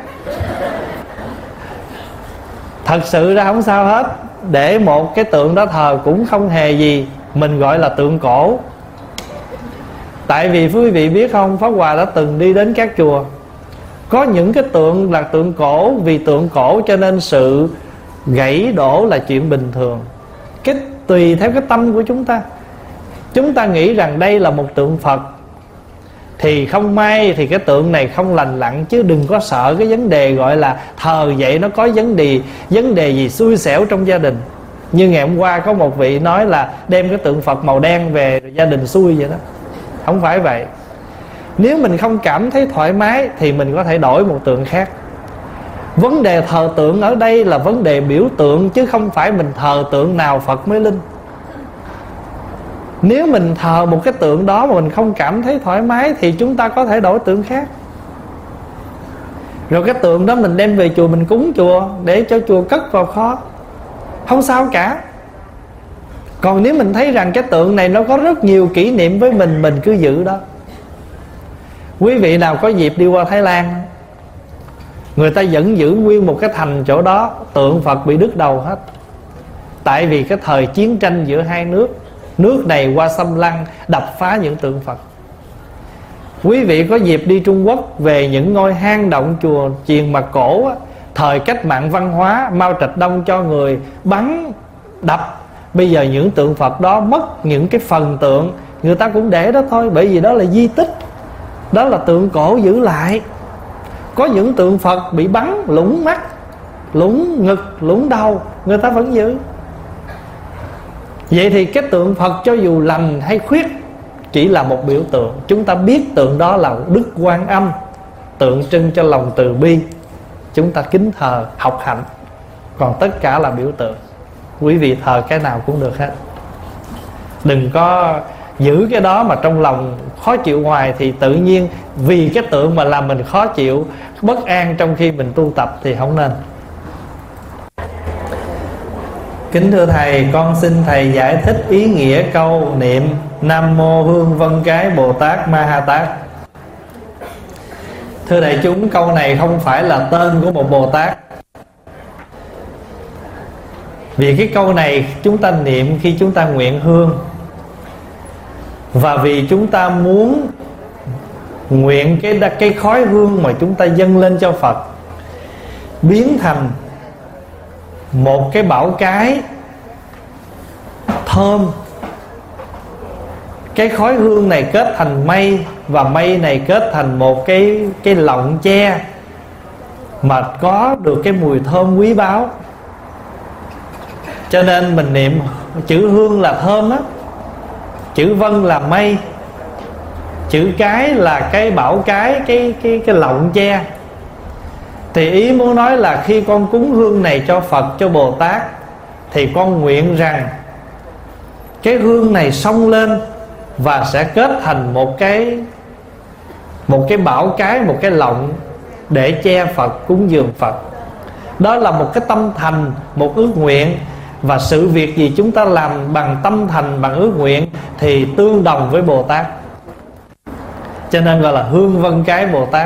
Thật sự ra không sao hết. Để một cái tượng đó thờ cũng không hề gì. Mình gọi là tượng cổ. Tại vì quý vị biết không, Pháp Hòa đã từng đi đến các chùa, có những cái tượng là tượng cổ. Vì tượng cổ cho nên sự gãy đổ là chuyện bình thường. Cái tùy theo cái tâm của chúng ta. Chúng ta nghĩ rằng đây là một tượng Phật, thì không may thì cái tượng này không lành lặn. Chứ đừng có sợ cái vấn đề gọi là thờ vậy nó có vấn đề vấn đề gì xui xẻo trong gia đình. Như ngày hôm qua có một vị nói là đem cái tượng Phật màu đen về rồi gia đình xui vậy đó. Không phải vậy. Nếu mình không cảm thấy thoải mái thì mình có thể đổi một tượng khác. Vấn đề thờ tượng ở đây là vấn đề biểu tượng, chứ không phải mình thờ tượng nào Phật mới linh. Nếu mình thờ một cái tượng đó mà mình không cảm thấy thoải mái thì chúng ta có thể đổi tượng khác. Rồi cái tượng đó mình đem về chùa, mình cúng chùa để cho chùa cất vào kho, không sao cả. Còn nếu mình thấy rằng cái tượng này nó có rất nhiều kỷ niệm với mình, mình cứ giữ đó. Quý vị nào có dịp đi qua Thái Lan, người ta vẫn giữ nguyên một cái thành chỗ đó, tượng Phật bị đứt đầu hết. Tại vì cái thời chiến tranh giữa hai nước, nước này qua xâm lăng đập phá những tượng Phật. Quý vị có dịp đi Trung Quốc, về những ngôi hang động chùa chiền mặt cổ á, thời cách mạng văn hóa, Mao Trạch Đông cho người bắn đập. Bây giờ những tượng Phật đó mất những cái phần tượng, người ta cũng để đó thôi, bởi vì đó là di tích, đó là tượng cổ giữ lại. Có những tượng Phật bị bắn lủng mắt, lủng ngực, lủng đầu, người ta vẫn giữ. Vậy thì cái tượng Phật cho dù lành hay khuyết chỉ là một biểu tượng. Chúng ta biết tượng đó là Đức Quan Âm, tượng trưng cho lòng từ bi, chúng ta kính thờ, học hạnh. Còn tất cả là biểu tượng. Quý vị thờ cái nào cũng được hết. Đừng có giữ cái đó mà trong lòng khó chịu hoài, thì tự nhiên vì cái tượng mà làm mình khó chịu, bất an trong khi mình tu tập thì không nên. Kính thưa Thầy, con xin Thầy giải thích ý nghĩa câu niệm Nam Mô Hương Vân Cái Bồ Tát Ma Ha Tát. Thưa đại chúng, câu này không phải là tên của một Bồ Tát. Vì cái câu này chúng ta niệm khi chúng ta nguyện hương, và vì chúng ta muốn nguyện cái, cái khói hương mà chúng ta dâng lên cho Phật biến thành một cái bảo cái thơm. Cái khói hương này kết thành mây, và mây này kết thành một cái, cái lọng tre mà có được cái mùi thơm quý báu. Cho nên mình niệm chữ hương là thơm á, chữ vân là mây, chữ cái là cái bảo cái, cái, cái, cái lọng tre. Thì ý muốn nói là khi con cúng hương này cho Phật, cho Bồ Tát, thì con nguyện rằng cái hương này xông lên và sẽ kết thành một cái một cái bảo cái, một cái lọng để che Phật, cúng dường Phật. Đó là một cái tâm thành, một ước nguyện. Và sự việc gì chúng ta làm bằng tâm thành, bằng ước nguyện thì tương đồng với Bồ Tát. Cho nên gọi là hương vân cái Bồ Tát.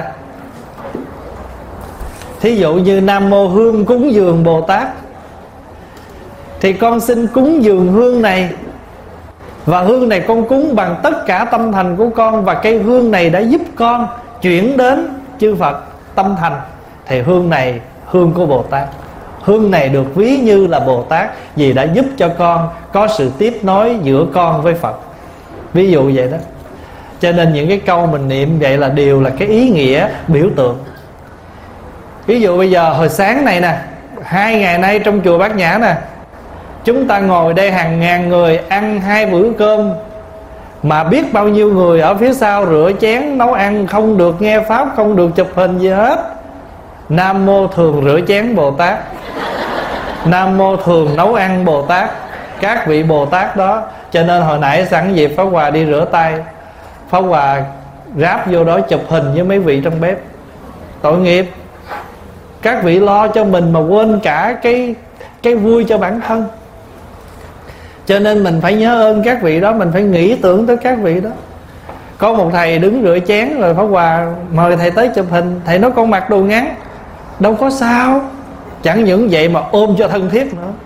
Thí dụ như Nam Mô Hương cúng dường Bồ Tát, thì con xin cúng dường hương này, và hương này con cúng bằng tất cả tâm thành của con, và cây hương này đã giúp con chuyển đến chư Phật tâm thành. Thì hương này hương của Bồ Tát. Hương này được ví như là Bồ Tát, vì đã giúp cho con có sự tiếp nối giữa con với Phật. Ví dụ vậy đó. Cho nên những cái câu mình niệm vậy là đều là cái ý nghĩa biểu tượng. Ví dụ bây giờ hồi sáng này nè, hai ngày nay trong chùa Bát Nhã nè, chúng ta ngồi đây hàng ngàn người ăn hai bữa cơm, mà biết bao nhiêu người ở phía sau rửa chén nấu ăn, không được nghe pháp, không được chụp hình gì hết. Nam Mô Thường Rửa Chén Bồ Tát, Nam Mô Thường Nấu Ăn Bồ Tát, các vị Bồ Tát đó. Cho nên hồi nãy sẵn dịp Pháp Hòa đi rửa tay, Pháp Hòa ráp vô đó chụp hình với mấy vị trong bếp. Tội nghiệp, các vị lo cho mình mà quên cả cái, cái vui cho bản thân. Cho nên mình phải nhớ ơn các vị đó, mình phải nghĩ tưởng tới các vị đó. Có một thầy đứng rửa chén rồi Pháp Hòa mời thầy tới chụp hình. Thầy nói con mặc đồ ngắn, đâu có sao. Chẳng những vậy mà ôm cho thân thiết nữa.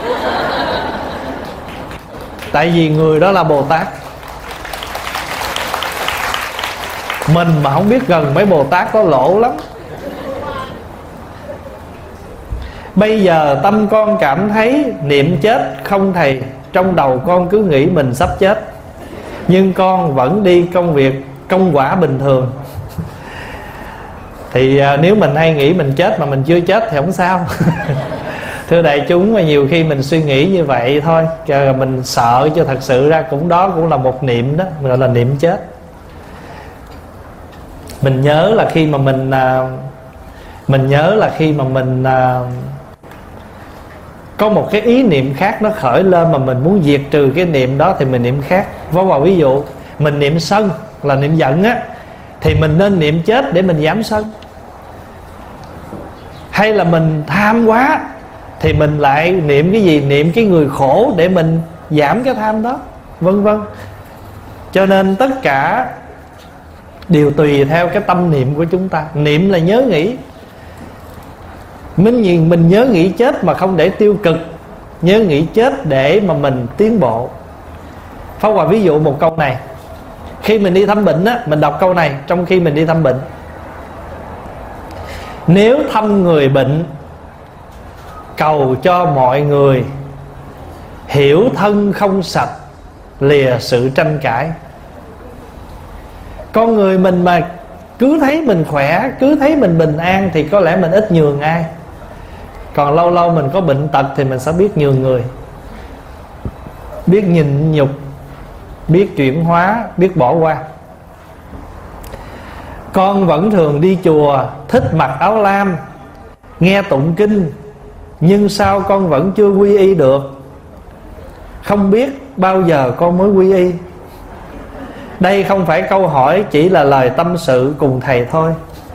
Tại vì người đó là Bồ Tát. Mình mà không biết gần mấy Bồ Tát có lỗ lắm. Bây giờ tâm con cảm thấy niệm chết không thầy, trong đầu con cứ nghĩ mình sắp chết. nhưng con vẫn đi công việc công quả bình thường. Thì à, nếu mình hay nghĩ mình chết mà mình chưa chết thì không sao. Thưa đại chúng, mà nhiều khi mình suy nghĩ như vậy thôi, mình sợ cho thật sự ra cũng đó cũng là một niệm đó, gọi là niệm chết. Mình nhớ là khi mà mình à, mình nhớ là khi mà mình à, có một cái ý niệm khác nó khởi lên mà mình muốn diệt trừ cái niệm đó thì mình niệm khác. Với vào ví dụ mình niệm sân là niệm giận á, thì mình nên niệm chết để mình giảm sân. Hay là mình tham quá thì mình lại niệm cái gì? Niệm cái người khổ để mình giảm cái tham đó, vân vân. Cho nên tất cả đều tùy theo cái tâm niệm của chúng ta. Niệm là nhớ nghĩ. Mình nhìn mình nhớ nghĩ chết mà không để tiêu cực, nhớ nghĩ chết để mà mình tiến bộ. Pháp Hòa ví dụ một câu này. Khi mình đi thăm bệnh á, mình đọc câu này trong khi mình đi thăm bệnh: nếu thăm người bệnh, cầu cho mọi người hiểu thân không sạch, lìa sự tranh cãi. Con người mình mà cứ thấy mình khỏe, cứ thấy mình bình an thì có lẽ mình ít nhường ai. Còn lâu lâu mình có bệnh tật thì mình sẽ biết nhường người, biết nhịn nhục, biết chuyển hóa, biết bỏ qua. Con vẫn thường đi chùa, thích mặc áo lam, nghe tụng kinh, nhưng sao con vẫn chưa quy y được? Không biết bao giờ con mới quy y? Đây không phải câu hỏi, chỉ là lời tâm sự cùng thầy thôi.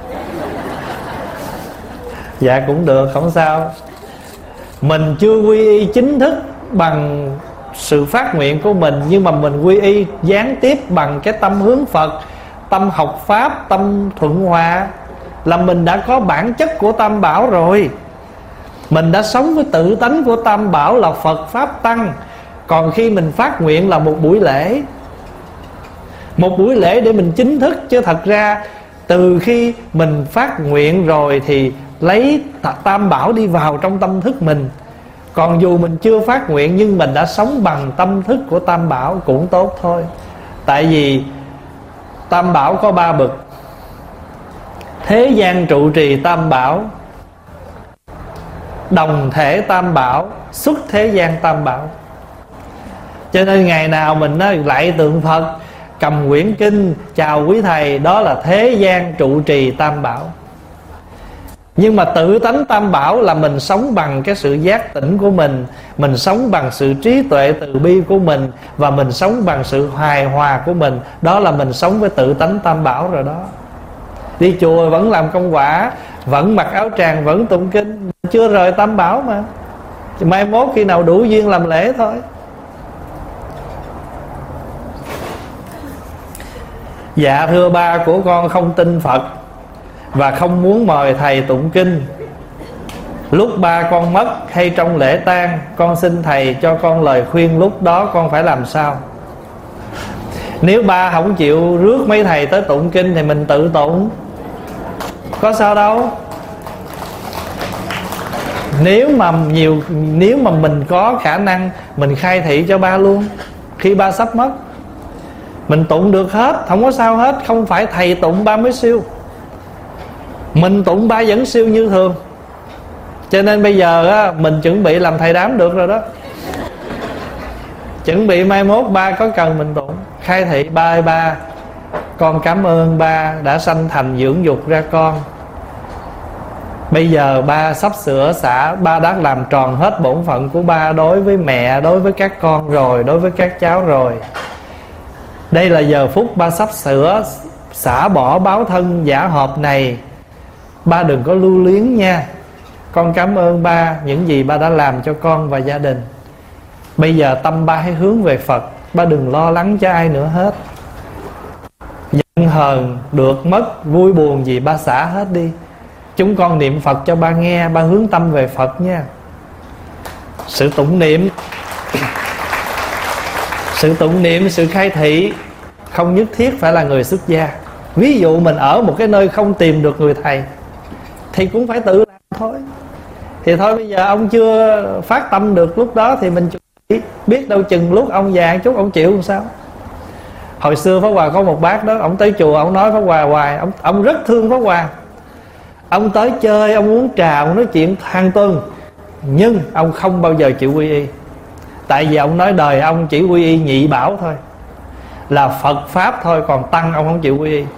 Dạ cũng được, không sao. Mình chưa quy y chính thức bằng sự phát nguyện của mình, nhưng mà mình quy y gián tiếp bằng cái tâm hướng Phật, tâm học Pháp, tâm thuận hòa, là mình đã có bản chất của Tam Bảo rồi. Mình đã sống với tự tánh của Tam Bảo là Phật Pháp Tăng. Còn khi mình phát nguyện là một buổi lễ, một buổi lễ để mình chính thức. Chứ thật ra từ khi mình phát nguyện rồi thì lấy Tam Bảo đi vào trong tâm thức mình. Còn dù mình chưa phát nguyện nhưng mình đã sống bằng tâm thức của Tam Bảo cũng tốt thôi. Tại vì Tam Bảo có ba bậc: thế gian trụ trì Tam Bảo, đồng thể Tam Bảo, xuất thế gian Tam Bảo. Cho nên ngày nào mình nói lạy tượng Phật, cầm quyển kinh, chào quý thầy, đó là thế gian trụ trì Tam Bảo. Nhưng mà tự tánh Tam Bảo là mình sống bằng cái sự giác tỉnh của mình, mình sống bằng sự trí tuệ từ bi của mình, và mình sống bằng sự hài hòa của mình. Đó là mình sống với tự tánh Tam Bảo rồi đó. Đi chùa vẫn làm công quả, vẫn mặc áo tràng, vẫn tụng kinh, chưa rời Tam Bảo mà. Mai mốt khi nào đủ duyên làm lễ thôi. Dạ thưa ba, của con không tin Phật và không muốn mời thầy tụng kinh. Lúc ba con mất hay trong lễ tang, con xin thầy cho con lời khuyên lúc đó con phải làm sao. Nếu ba không chịu rước mấy thầy tới tụng kinh thì mình tự tụng, có sao đâu. Nếu mà nhiều Nếu mà mình có khả năng, mình khai thị cho ba luôn. Khi ba sắp mất mình tụng được hết, không có sao hết. Không phải thầy tụng ba mới siêu, mình tụng ba vẫn siêu như thường. Cho nên bây giờ á, mình chuẩn bị làm thầy đám được rồi đó. Chuẩn bị mai mốt ba có cần mình tụng, khai thị: ba ơi ba, con cảm ơn ba đã sanh thành dưỡng dục ra con. Bây giờ ba sắp sửa xả, ba đã làm tròn hết bổn phận của ba đối với mẹ, đối với các con rồi, đối với các cháu rồi. Đây là giờ phút ba sắp sửa xả bỏ báo thân giả hợp này. Ba đừng có lưu luyến nha. Con cảm ơn ba những gì ba đã làm cho con và gia đình. Bây giờ tâm ba hãy hướng về Phật, ba đừng lo lắng cho ai nữa hết. Giận hờn được mất, vui buồn gì ba xả hết đi. Chúng con niệm Phật cho ba nghe, ba hướng tâm về Phật nha. Sự tụng niệm, sự tụng niệm, sự khai thị không nhất thiết phải là người xuất gia. Ví dụ mình ở một cái nơi không tìm được người thầy thì cũng phải tự làm thôi. Thì thôi bây giờ ông chưa phát tâm được lúc đó thì mình chuẩn bị, biết đâu chừng lúc ông già chút ông chịu làm sao. Hồi xưa Pháp Hòa có một bác đó, ông tới chùa ông nói Pháp Hòa hoài, ông, ông rất thương Pháp Hòa. Ông tới chơi, ông uống trà, ông nói chuyện hàng tuần, nhưng ông không bao giờ chịu quy y. Tại vì ông nói đời ông chỉ quy y nhị bảo thôi, là Phật Pháp thôi, còn Tăng ông không chịu quy y.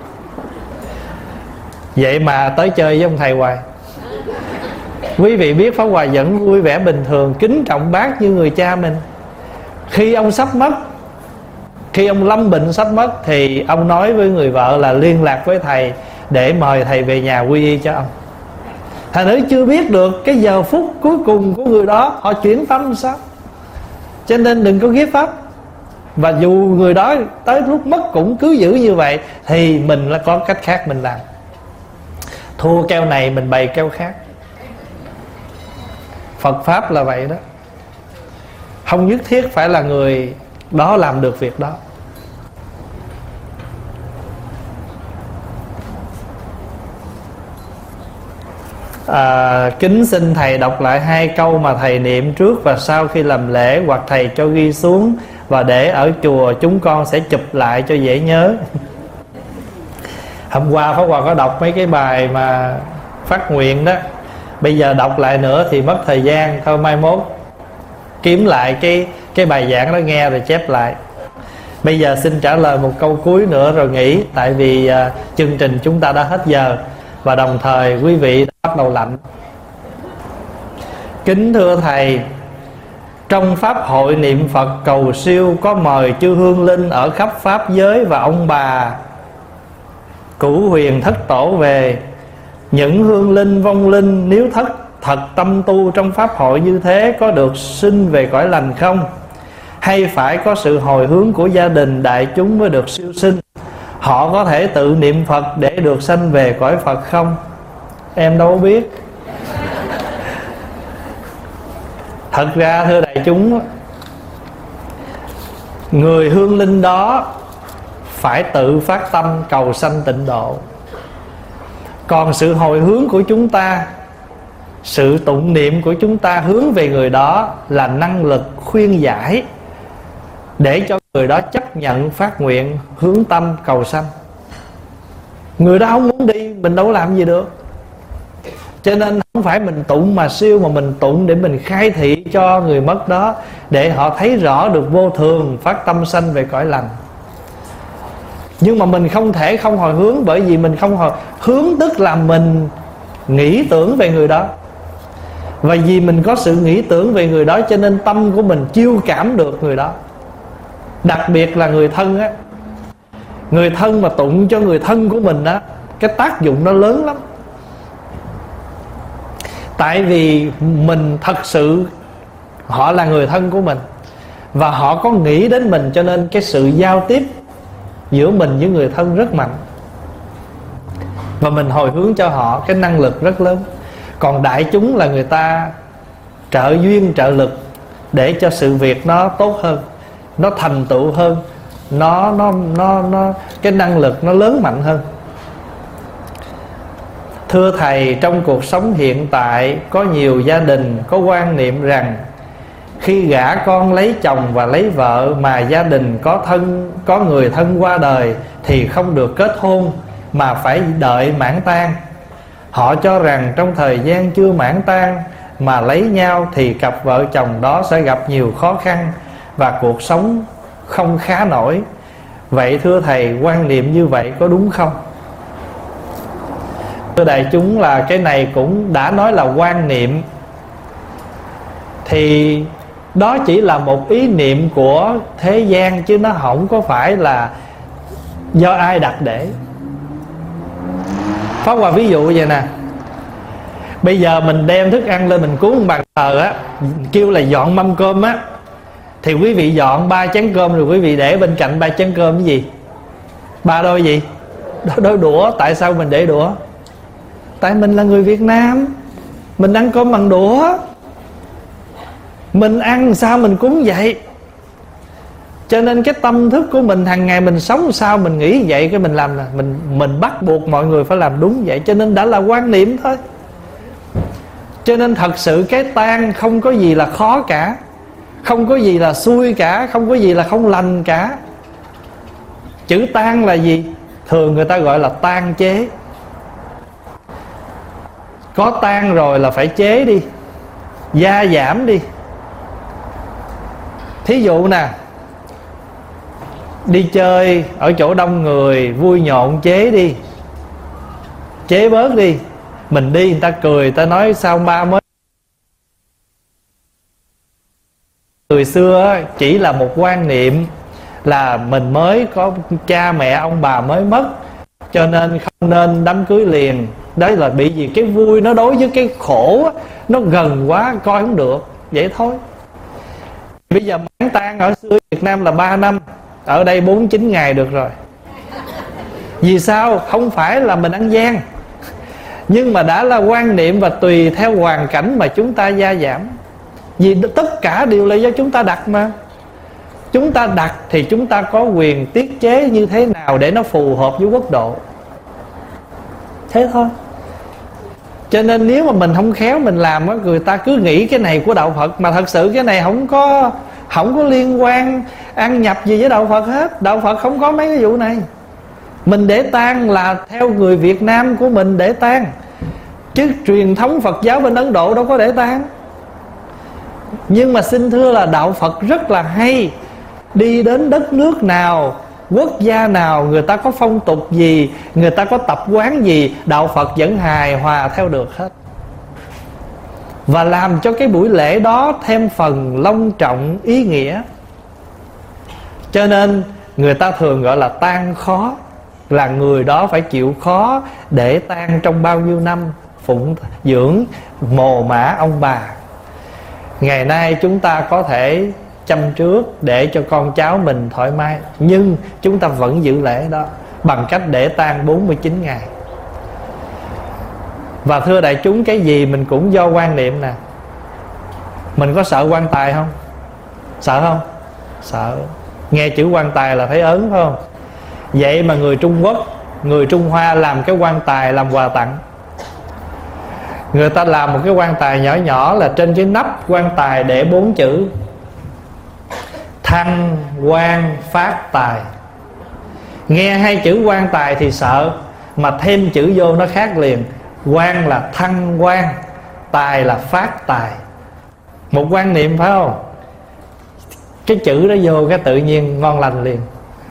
Vậy mà tới chơi với ông thầy hoài. Quý vị biết Pháp Hòa vẫn vui vẻ bình thường, kính trọng bác như người cha mình. Khi ông sắp mất, khi ông lâm bệnh sắp mất, thì ông nói với người vợ là liên lạc với thầy để mời thầy về nhà quy y cho ông. Thành nữ chưa biết được cái giờ phút cuối cùng của người đó họ chuyển tâm sao. Cho nên đừng có ghét Pháp. Và dù người đó tới lúc mất cũng cứ giữ như vậy, thì mình là có cách khác mình làm. Thua keo này mình bày keo khác. Phật Pháp là vậy đó. Không nhất thiết phải là người đó làm được việc đó. à, Kính xin thầy đọc lại hai câu mà thầy niệm trước và sau khi làm lễ, hoặc thầy cho ghi xuống và để ở chùa, chúng con sẽ chụp lại cho dễ nhớ. Hôm qua Pháp Hòa có đọc mấy cái bài mà phát nguyện đó, bây giờ đọc lại nữa thì mất thời gian. Thôi mai mốt kiếm lại cái cái bài giảng đó nghe rồi chép lại. Bây giờ xin trả lời một câu cuối nữa rồi nghỉ. Tại vì uh, chương trình chúng ta đã hết giờ, và đồng thời quý vị đã bắt đầu lạnh. Kính thưa thầy, trong pháp hội niệm Phật cầu siêu có mời chư hương linh ở khắp pháp giới và ông bà cửu huyền thất tổ về. Những hương linh vong linh nếu thất thật tâm tu trong pháp hội như thế có được sinh về cõi lành không? Hay phải có sự hồi hướng của gia đình đại chúng mới được siêu sinh? Họ có thể tự niệm Phật để được sanh về cõi Phật không? Em đâu biết. Thật ra thưa đại chúng, người hương linh đó phải tự phát tâm cầu sanh tịnh độ. Còn sự hồi hướng của chúng ta, sự tụng niệm của chúng ta hướng về người đó là năng lực khuyên giải để cho người đó chấp nhận phát nguyện hướng tâm cầu sanh. Người đó không muốn đi, mình đâu làm gì được. Cho nên không phải mình tụng mà siêu, mà mình tụng để mình khai thị cho người mất đó, để họ thấy rõ được vô thường, phát tâm sanh về cõi lành. Nhưng mà mình không thể không hồi hướng, bởi vì mình không hồi hướng tức là mình nghĩ tưởng về người đó. Và vì mình có sự nghĩ tưởng về người đó, cho nên tâm của mình chiêu cảm được người đó. Đặc biệt là người thân á, người thân mà tụng cho người thân của mình á, cái tác dụng nó lớn lắm. Tại vì mình thật sự họ là người thân của mình, và họ có nghĩ đến mình, cho nên cái sự giao tiếp giữa mình với người thân rất mạnh, và mình hồi hướng cho họ cái năng lực rất lớn. Còn đại chúng là người ta trợ duyên trợ lực để cho sự việc nó tốt hơn, nó thành tựu hơn, nó nó nó nó cái năng lực nó lớn mạnh hơn. Thưa thầy, trong cuộc sống hiện tại có nhiều gia đình có quan niệm rằng khi gả con lấy chồng và lấy vợ mà gia đình có thân có người thân qua đời thì không được kết hôn mà phải đợi mãn tang. Họ cho rằng trong thời gian chưa mãn tang mà lấy nhau thì cặp vợ chồng đó sẽ gặp nhiều khó khăn và cuộc sống không khá nổi. Vậy thưa thầy, quan niệm như vậy có đúng không? Thưa đại chúng, là cái này cũng đã nói là quan niệm, thì đó chỉ là một ý niệm của thế gian, chứ nó không có phải là do ai đặt để. Pháp Hòa ví dụ vậy nè, bây giờ mình đem thức ăn lên mình cúng bàn thờ á, kêu là dọn mâm cơm á, thì quý vị dọn ba chén cơm rồi quý vị để bên cạnh ba chén cơm cái gì? Ba đôi gì? Đôi đũa. Tại sao mình để đũa? Tại mình là người Việt Nam, mình ăn cơm bằng đũa, mình ăn sao mình cúng vậy. Cho nên cái tâm thức của mình hàng ngày mình sống sao mình nghĩ vậy, cái mình làm là mình mình bắt buộc mọi người phải làm đúng vậy. Cho nên đã là quan niệm thôi. Cho nên thật sự cái tang không có gì là khó cả, không có gì là xui cả, không có gì là không lành cả. Chữ tan là gì? Thường người ta gọi là tan chế. Có tan rồi là phải chế đi, gia giảm đi. Thí dụ nè, đi chơi ở chỗ đông người vui nhộn chế đi, chế bớt đi. Mình đi người ta cười, người ta nói sao ba mới. Người xưa chỉ là một quan niệm là mình mới có cha mẹ ông bà mới mất, cho nên không nên đám cưới liền. Đấy là bị gì? Cái vui nó đối với cái khổ nó gần quá, coi không được. Vậy thôi. Bây giờ mãn tang ở xưa Việt Nam là ba năm, ở đây bốn chín ngày được rồi. Vì sao? Không phải là mình ăn gian, nhưng mà đã là quan niệm và tùy theo hoàn cảnh mà chúng ta gia giảm. Vì tất cả đều là do chúng ta đặt mà. Chúng ta đặt thì chúng ta có quyền tiết chế như thế nào để nó phù hợp với quốc độ. Thế thôi. Cho nên nếu mà mình không khéo mình làm á, người ta cứ nghĩ cái này của đạo Phật, mà thật sự cái này không có không có liên quan ăn nhập gì với đạo Phật hết. Đạo Phật không có mấy cái vụ này. Mình để tang là theo người Việt Nam của mình để tang, chứ truyền thống Phật giáo bên Ấn Độ đâu có để tang. Nhưng mà xin thưa là đạo Phật rất là hay. Đi đến đất nước nào, quốc gia nào, người ta có phong tục gì, người ta có tập quán gì, đạo Phật vẫn hài hòa theo được hết. Và làm cho cái buổi lễ đó thêm phần long trọng, ý nghĩa. Cho nên người ta thường gọi là tang khó, là người đó phải chịu khó để tang trong bao nhiêu năm phụng dưỡng mồ mả ông bà. Ngày nay chúng ta có thể chăm trước để cho con cháu mình thoải mái, nhưng chúng ta vẫn giữ lễ đó bằng cách để tang bốn mươi chín ngày. Và thưa đại chúng, cái gì mình cũng do quan niệm nè. Mình có sợ quan tài không? Sợ không? Sợ. Nghe chữ quan tài là thấy ớn phải không? Vậy mà người Trung Quốc, người Trung Hoa làm cái quan tài làm quà tặng. Người ta làm một cái quan tài nhỏ nhỏ, là trên cái nắp quan tài để bốn chữ: thăng quan phát tài. Nghe hai chữ quan tài thì sợ, mà thêm chữ vô nó khác liền. Quan là thăng quan, tài là phát tài. Một quan niệm phải không? Cái chữ đó vô cái tự nhiên ngon lành liền.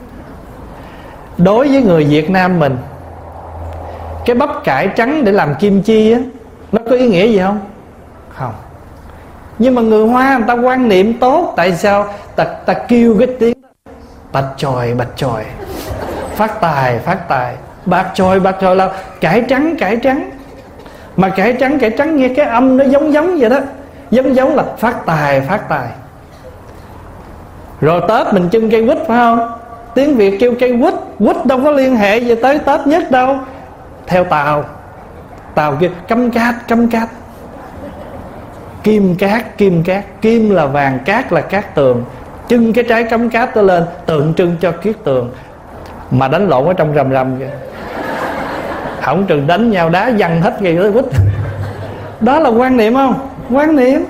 Đối với người Việt Nam mình, cái bắp cải trắng để làm kim chi á, nó có ý nghĩa gì không? Không. Nhưng mà người Hoa người ta quan niệm tốt. Tại sao? Ta, ta kêu cái tiếng bạch chòi bạch chòi, phát tài phát tài. Bạch chòi bạch chòi là cải trắng cải trắng. Mà cải trắng cải trắng nghe cái âm nó giống giống vậy đó, giống giống là phát tài phát tài. Rồi Tết mình trưng cây quýt phải không? Tiếng Việt kêu cây quýt. Quýt đâu có liên hệ gì tới Tết nhất đâu. Theo Tàu, Tàu kêu căm cát căm cát. Kim cát kim cát. Kim là vàng, cát là cát tường. Trưng cái trái cắm cát đó lên, tượng trưng cho kiết tường. Mà đánh lộn ở trong rầm rầm kìa, không chừng đánh nhau đá văng hết cây quýt. Đó là quan niệm không? Quan niệm.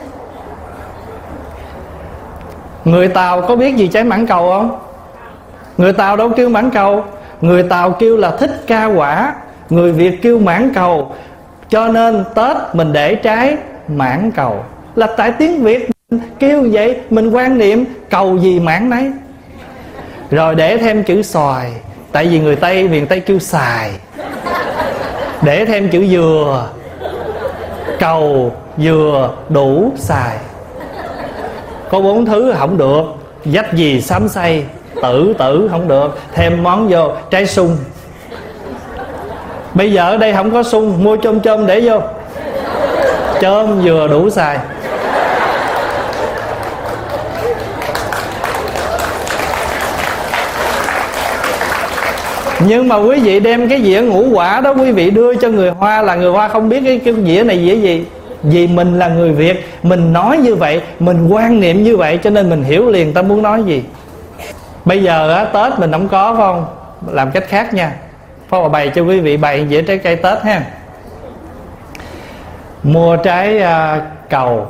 Người Tàu có biết gì trái mãng cầu không? Người Tàu đâu kêu mãng cầu. Người Tàu kêu là thích ca quả, người Việt kêu mãng cầu. Cho nên Tết mình để trái mãng cầu, là tại tiếng Việt mình kêu vậy. Mình quan niệm cầu gì mãng nấy. Rồi để thêm chữ xoài, tại vì người Tây, miền Tây kêu xài. Để thêm chữ dừa, cầu, dừa, đủ, xài. Có bốn thứ không được. Dách gì xám xay, tử tử không được. Thêm món vô, trái sung. Bây giờ ở đây không có sung, mua chôm chôm để vô. Chôm, dừa, đủ, xài. Nhưng mà quý vị đem cái dĩa ngũ quả đó, quý vị đưa cho người Hoa, là người Hoa không biết cái, cái dĩa này dĩa gì. Vì mình là người Việt, mình nói như vậy, mình quan niệm như vậy, cho nên mình hiểu liền ta muốn nói gì. Bây giờ á, Tết mình không có phải không? Làm cách khác nha. Phải bày cho quý vị bày dĩa trái cây Tết ha. Mua trái uh, cầu,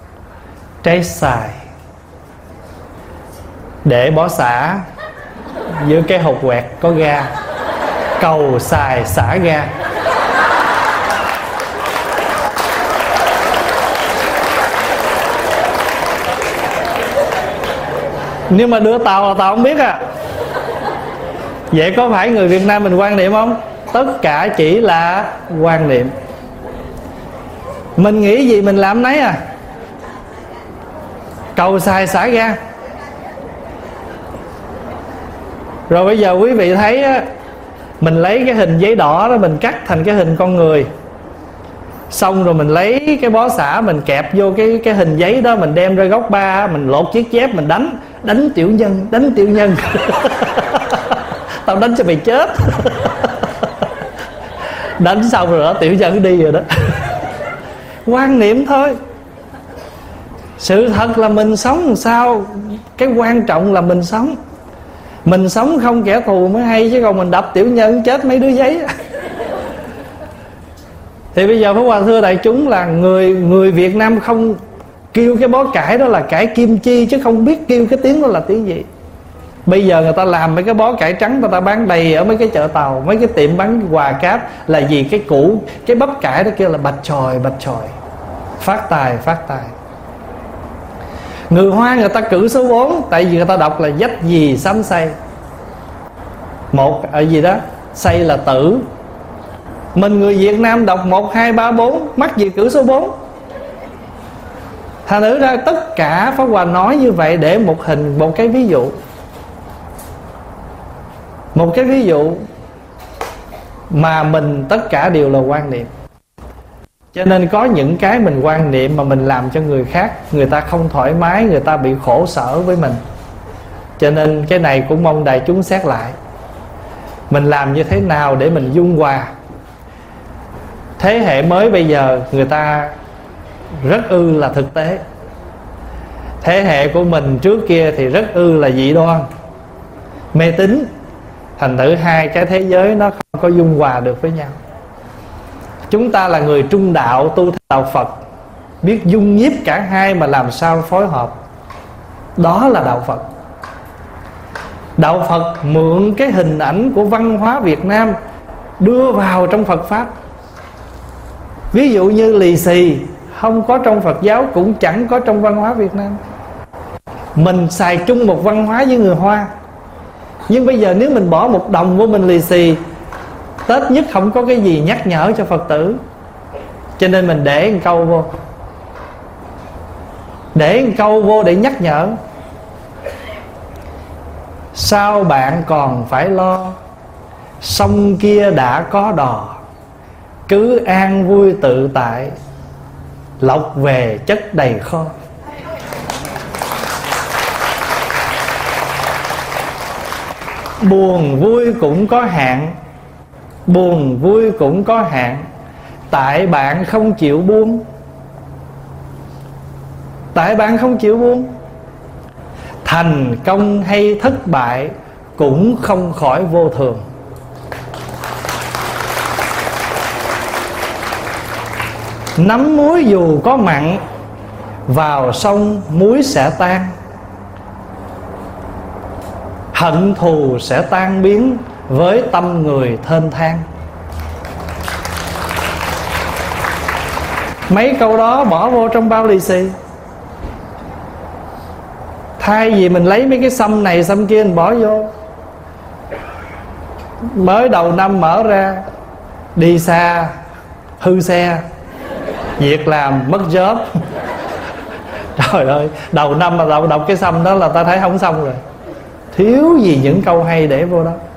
trái xài, để bó xả, giữa cái hột quẹt có ga, cầu xài xả ga. Nhưng mà đưa tàu là tàu không biết à. Vậy có phải người Việt Nam mình quan niệm không? Tất cả chỉ là quan niệm. Mình nghĩ gì mình làm nấy à. Cầu xài xả ga. Rồi bây giờ quý vị thấy á, mình lấy cái hình giấy đỏ đó, mình cắt thành cái hình con người, xong rồi mình lấy cái bó xả mình kẹp vô cái cái hình giấy đó, mình đem ra góc ba, mình lột chiếc dép mình đánh. Đánh tiểu nhân, đánh tiểu nhân. Tao đánh cho mày chết. Đánh xong rồi đó, tiểu nhân đi rồi đó. Quan niệm thôi. Sự thật là mình sống làm sao, cái quan trọng là mình sống. Mình sống không kẻ thù mới hay, chứ còn mình đập tiểu nhân chết mấy đứa giấy. Thì bây giờ Pháp Hòa thưa đại chúng là người người Việt Nam không kêu cái bó cải đó là cải kim chi, chứ không biết kêu cái tiếng đó là tiếng gì. Bây giờ người ta làm mấy cái bó cải trắng, người ta bán đầy ở mấy cái chợ tàu, mấy cái tiệm bán quà cáp. Là gì? Cái củ, cái bắp cải đó kêu là bạch chòi, bạch chòi. Phát tài, phát tài. Người Hoa người ta cử số bốn, tại vì người ta đọc là dách gì sám xây. Một ở gì đó, xây là tử. Mình người Việt Nam đọc một, hai, ba, bốn, mắc gì cử số bốn. Thành thử ra tất cả Pháp Hòa nói như vậy để một hình, một cái ví dụ. Một cái ví dụ mà mình tất cả đều là quan niệm. Cho nên có những cái mình quan niệm mà mình làm cho người khác, người ta không thoải mái, người ta bị khổ sở với mình. Cho nên cái này cũng mong đại chúng xét lại. Mình làm như thế nào để mình dung hòa. Thế hệ mới bây giờ người ta rất ư là thực tế. Thế hệ của mình trước kia thì rất ư là dị đoan, mê tín. Thành thử hai cái thế giới nó không có dung hòa được với nhau. Chúng ta là người trung đạo, tu theo đạo Phật, biết dung nhiếp cả hai mà làm sao phối hợp. Đó là đạo Phật. Đạo Phật mượn cái hình ảnh của văn hóa Việt Nam đưa vào trong Phật Pháp. Ví dụ như lì xì không có trong Phật giáo, cũng chẳng có trong văn hóa Việt Nam. Mình xài chung một văn hóa với người Hoa. Nhưng bây giờ nếu mình bỏ một đồng vô mình lì xì, Tết nhất không có cái gì nhắc nhở cho Phật tử. Cho nên mình để một câu vô, Để một câu vô để nhắc nhở. Sao bạn còn phải lo, sông kia đã có đò, cứ an vui tự tại, lộc về chất đầy kho. Buồn vui cũng có hạn, buồn vui cũng có hạn, tại bạn không chịu buông. Tại bạn không chịu buông. Thành công hay thất bại cũng không khỏi vô thường. Nắm muối dù có mặn, vào sông muối sẽ tan. Hận thù sẽ tan biến với tâm người thênh thang. Mấy câu đó bỏ vô trong bao lì xì. Thay vì mình lấy mấy cái xăm này xăm kia mình bỏ vô. Mới đầu năm mở ra, đi xa hư xe, việc làm mất job. Trời ơi, đầu năm mà đọc, đọc cái xăm đó là ta thấy không xong rồi. Thiếu gì những câu hay để vô đó.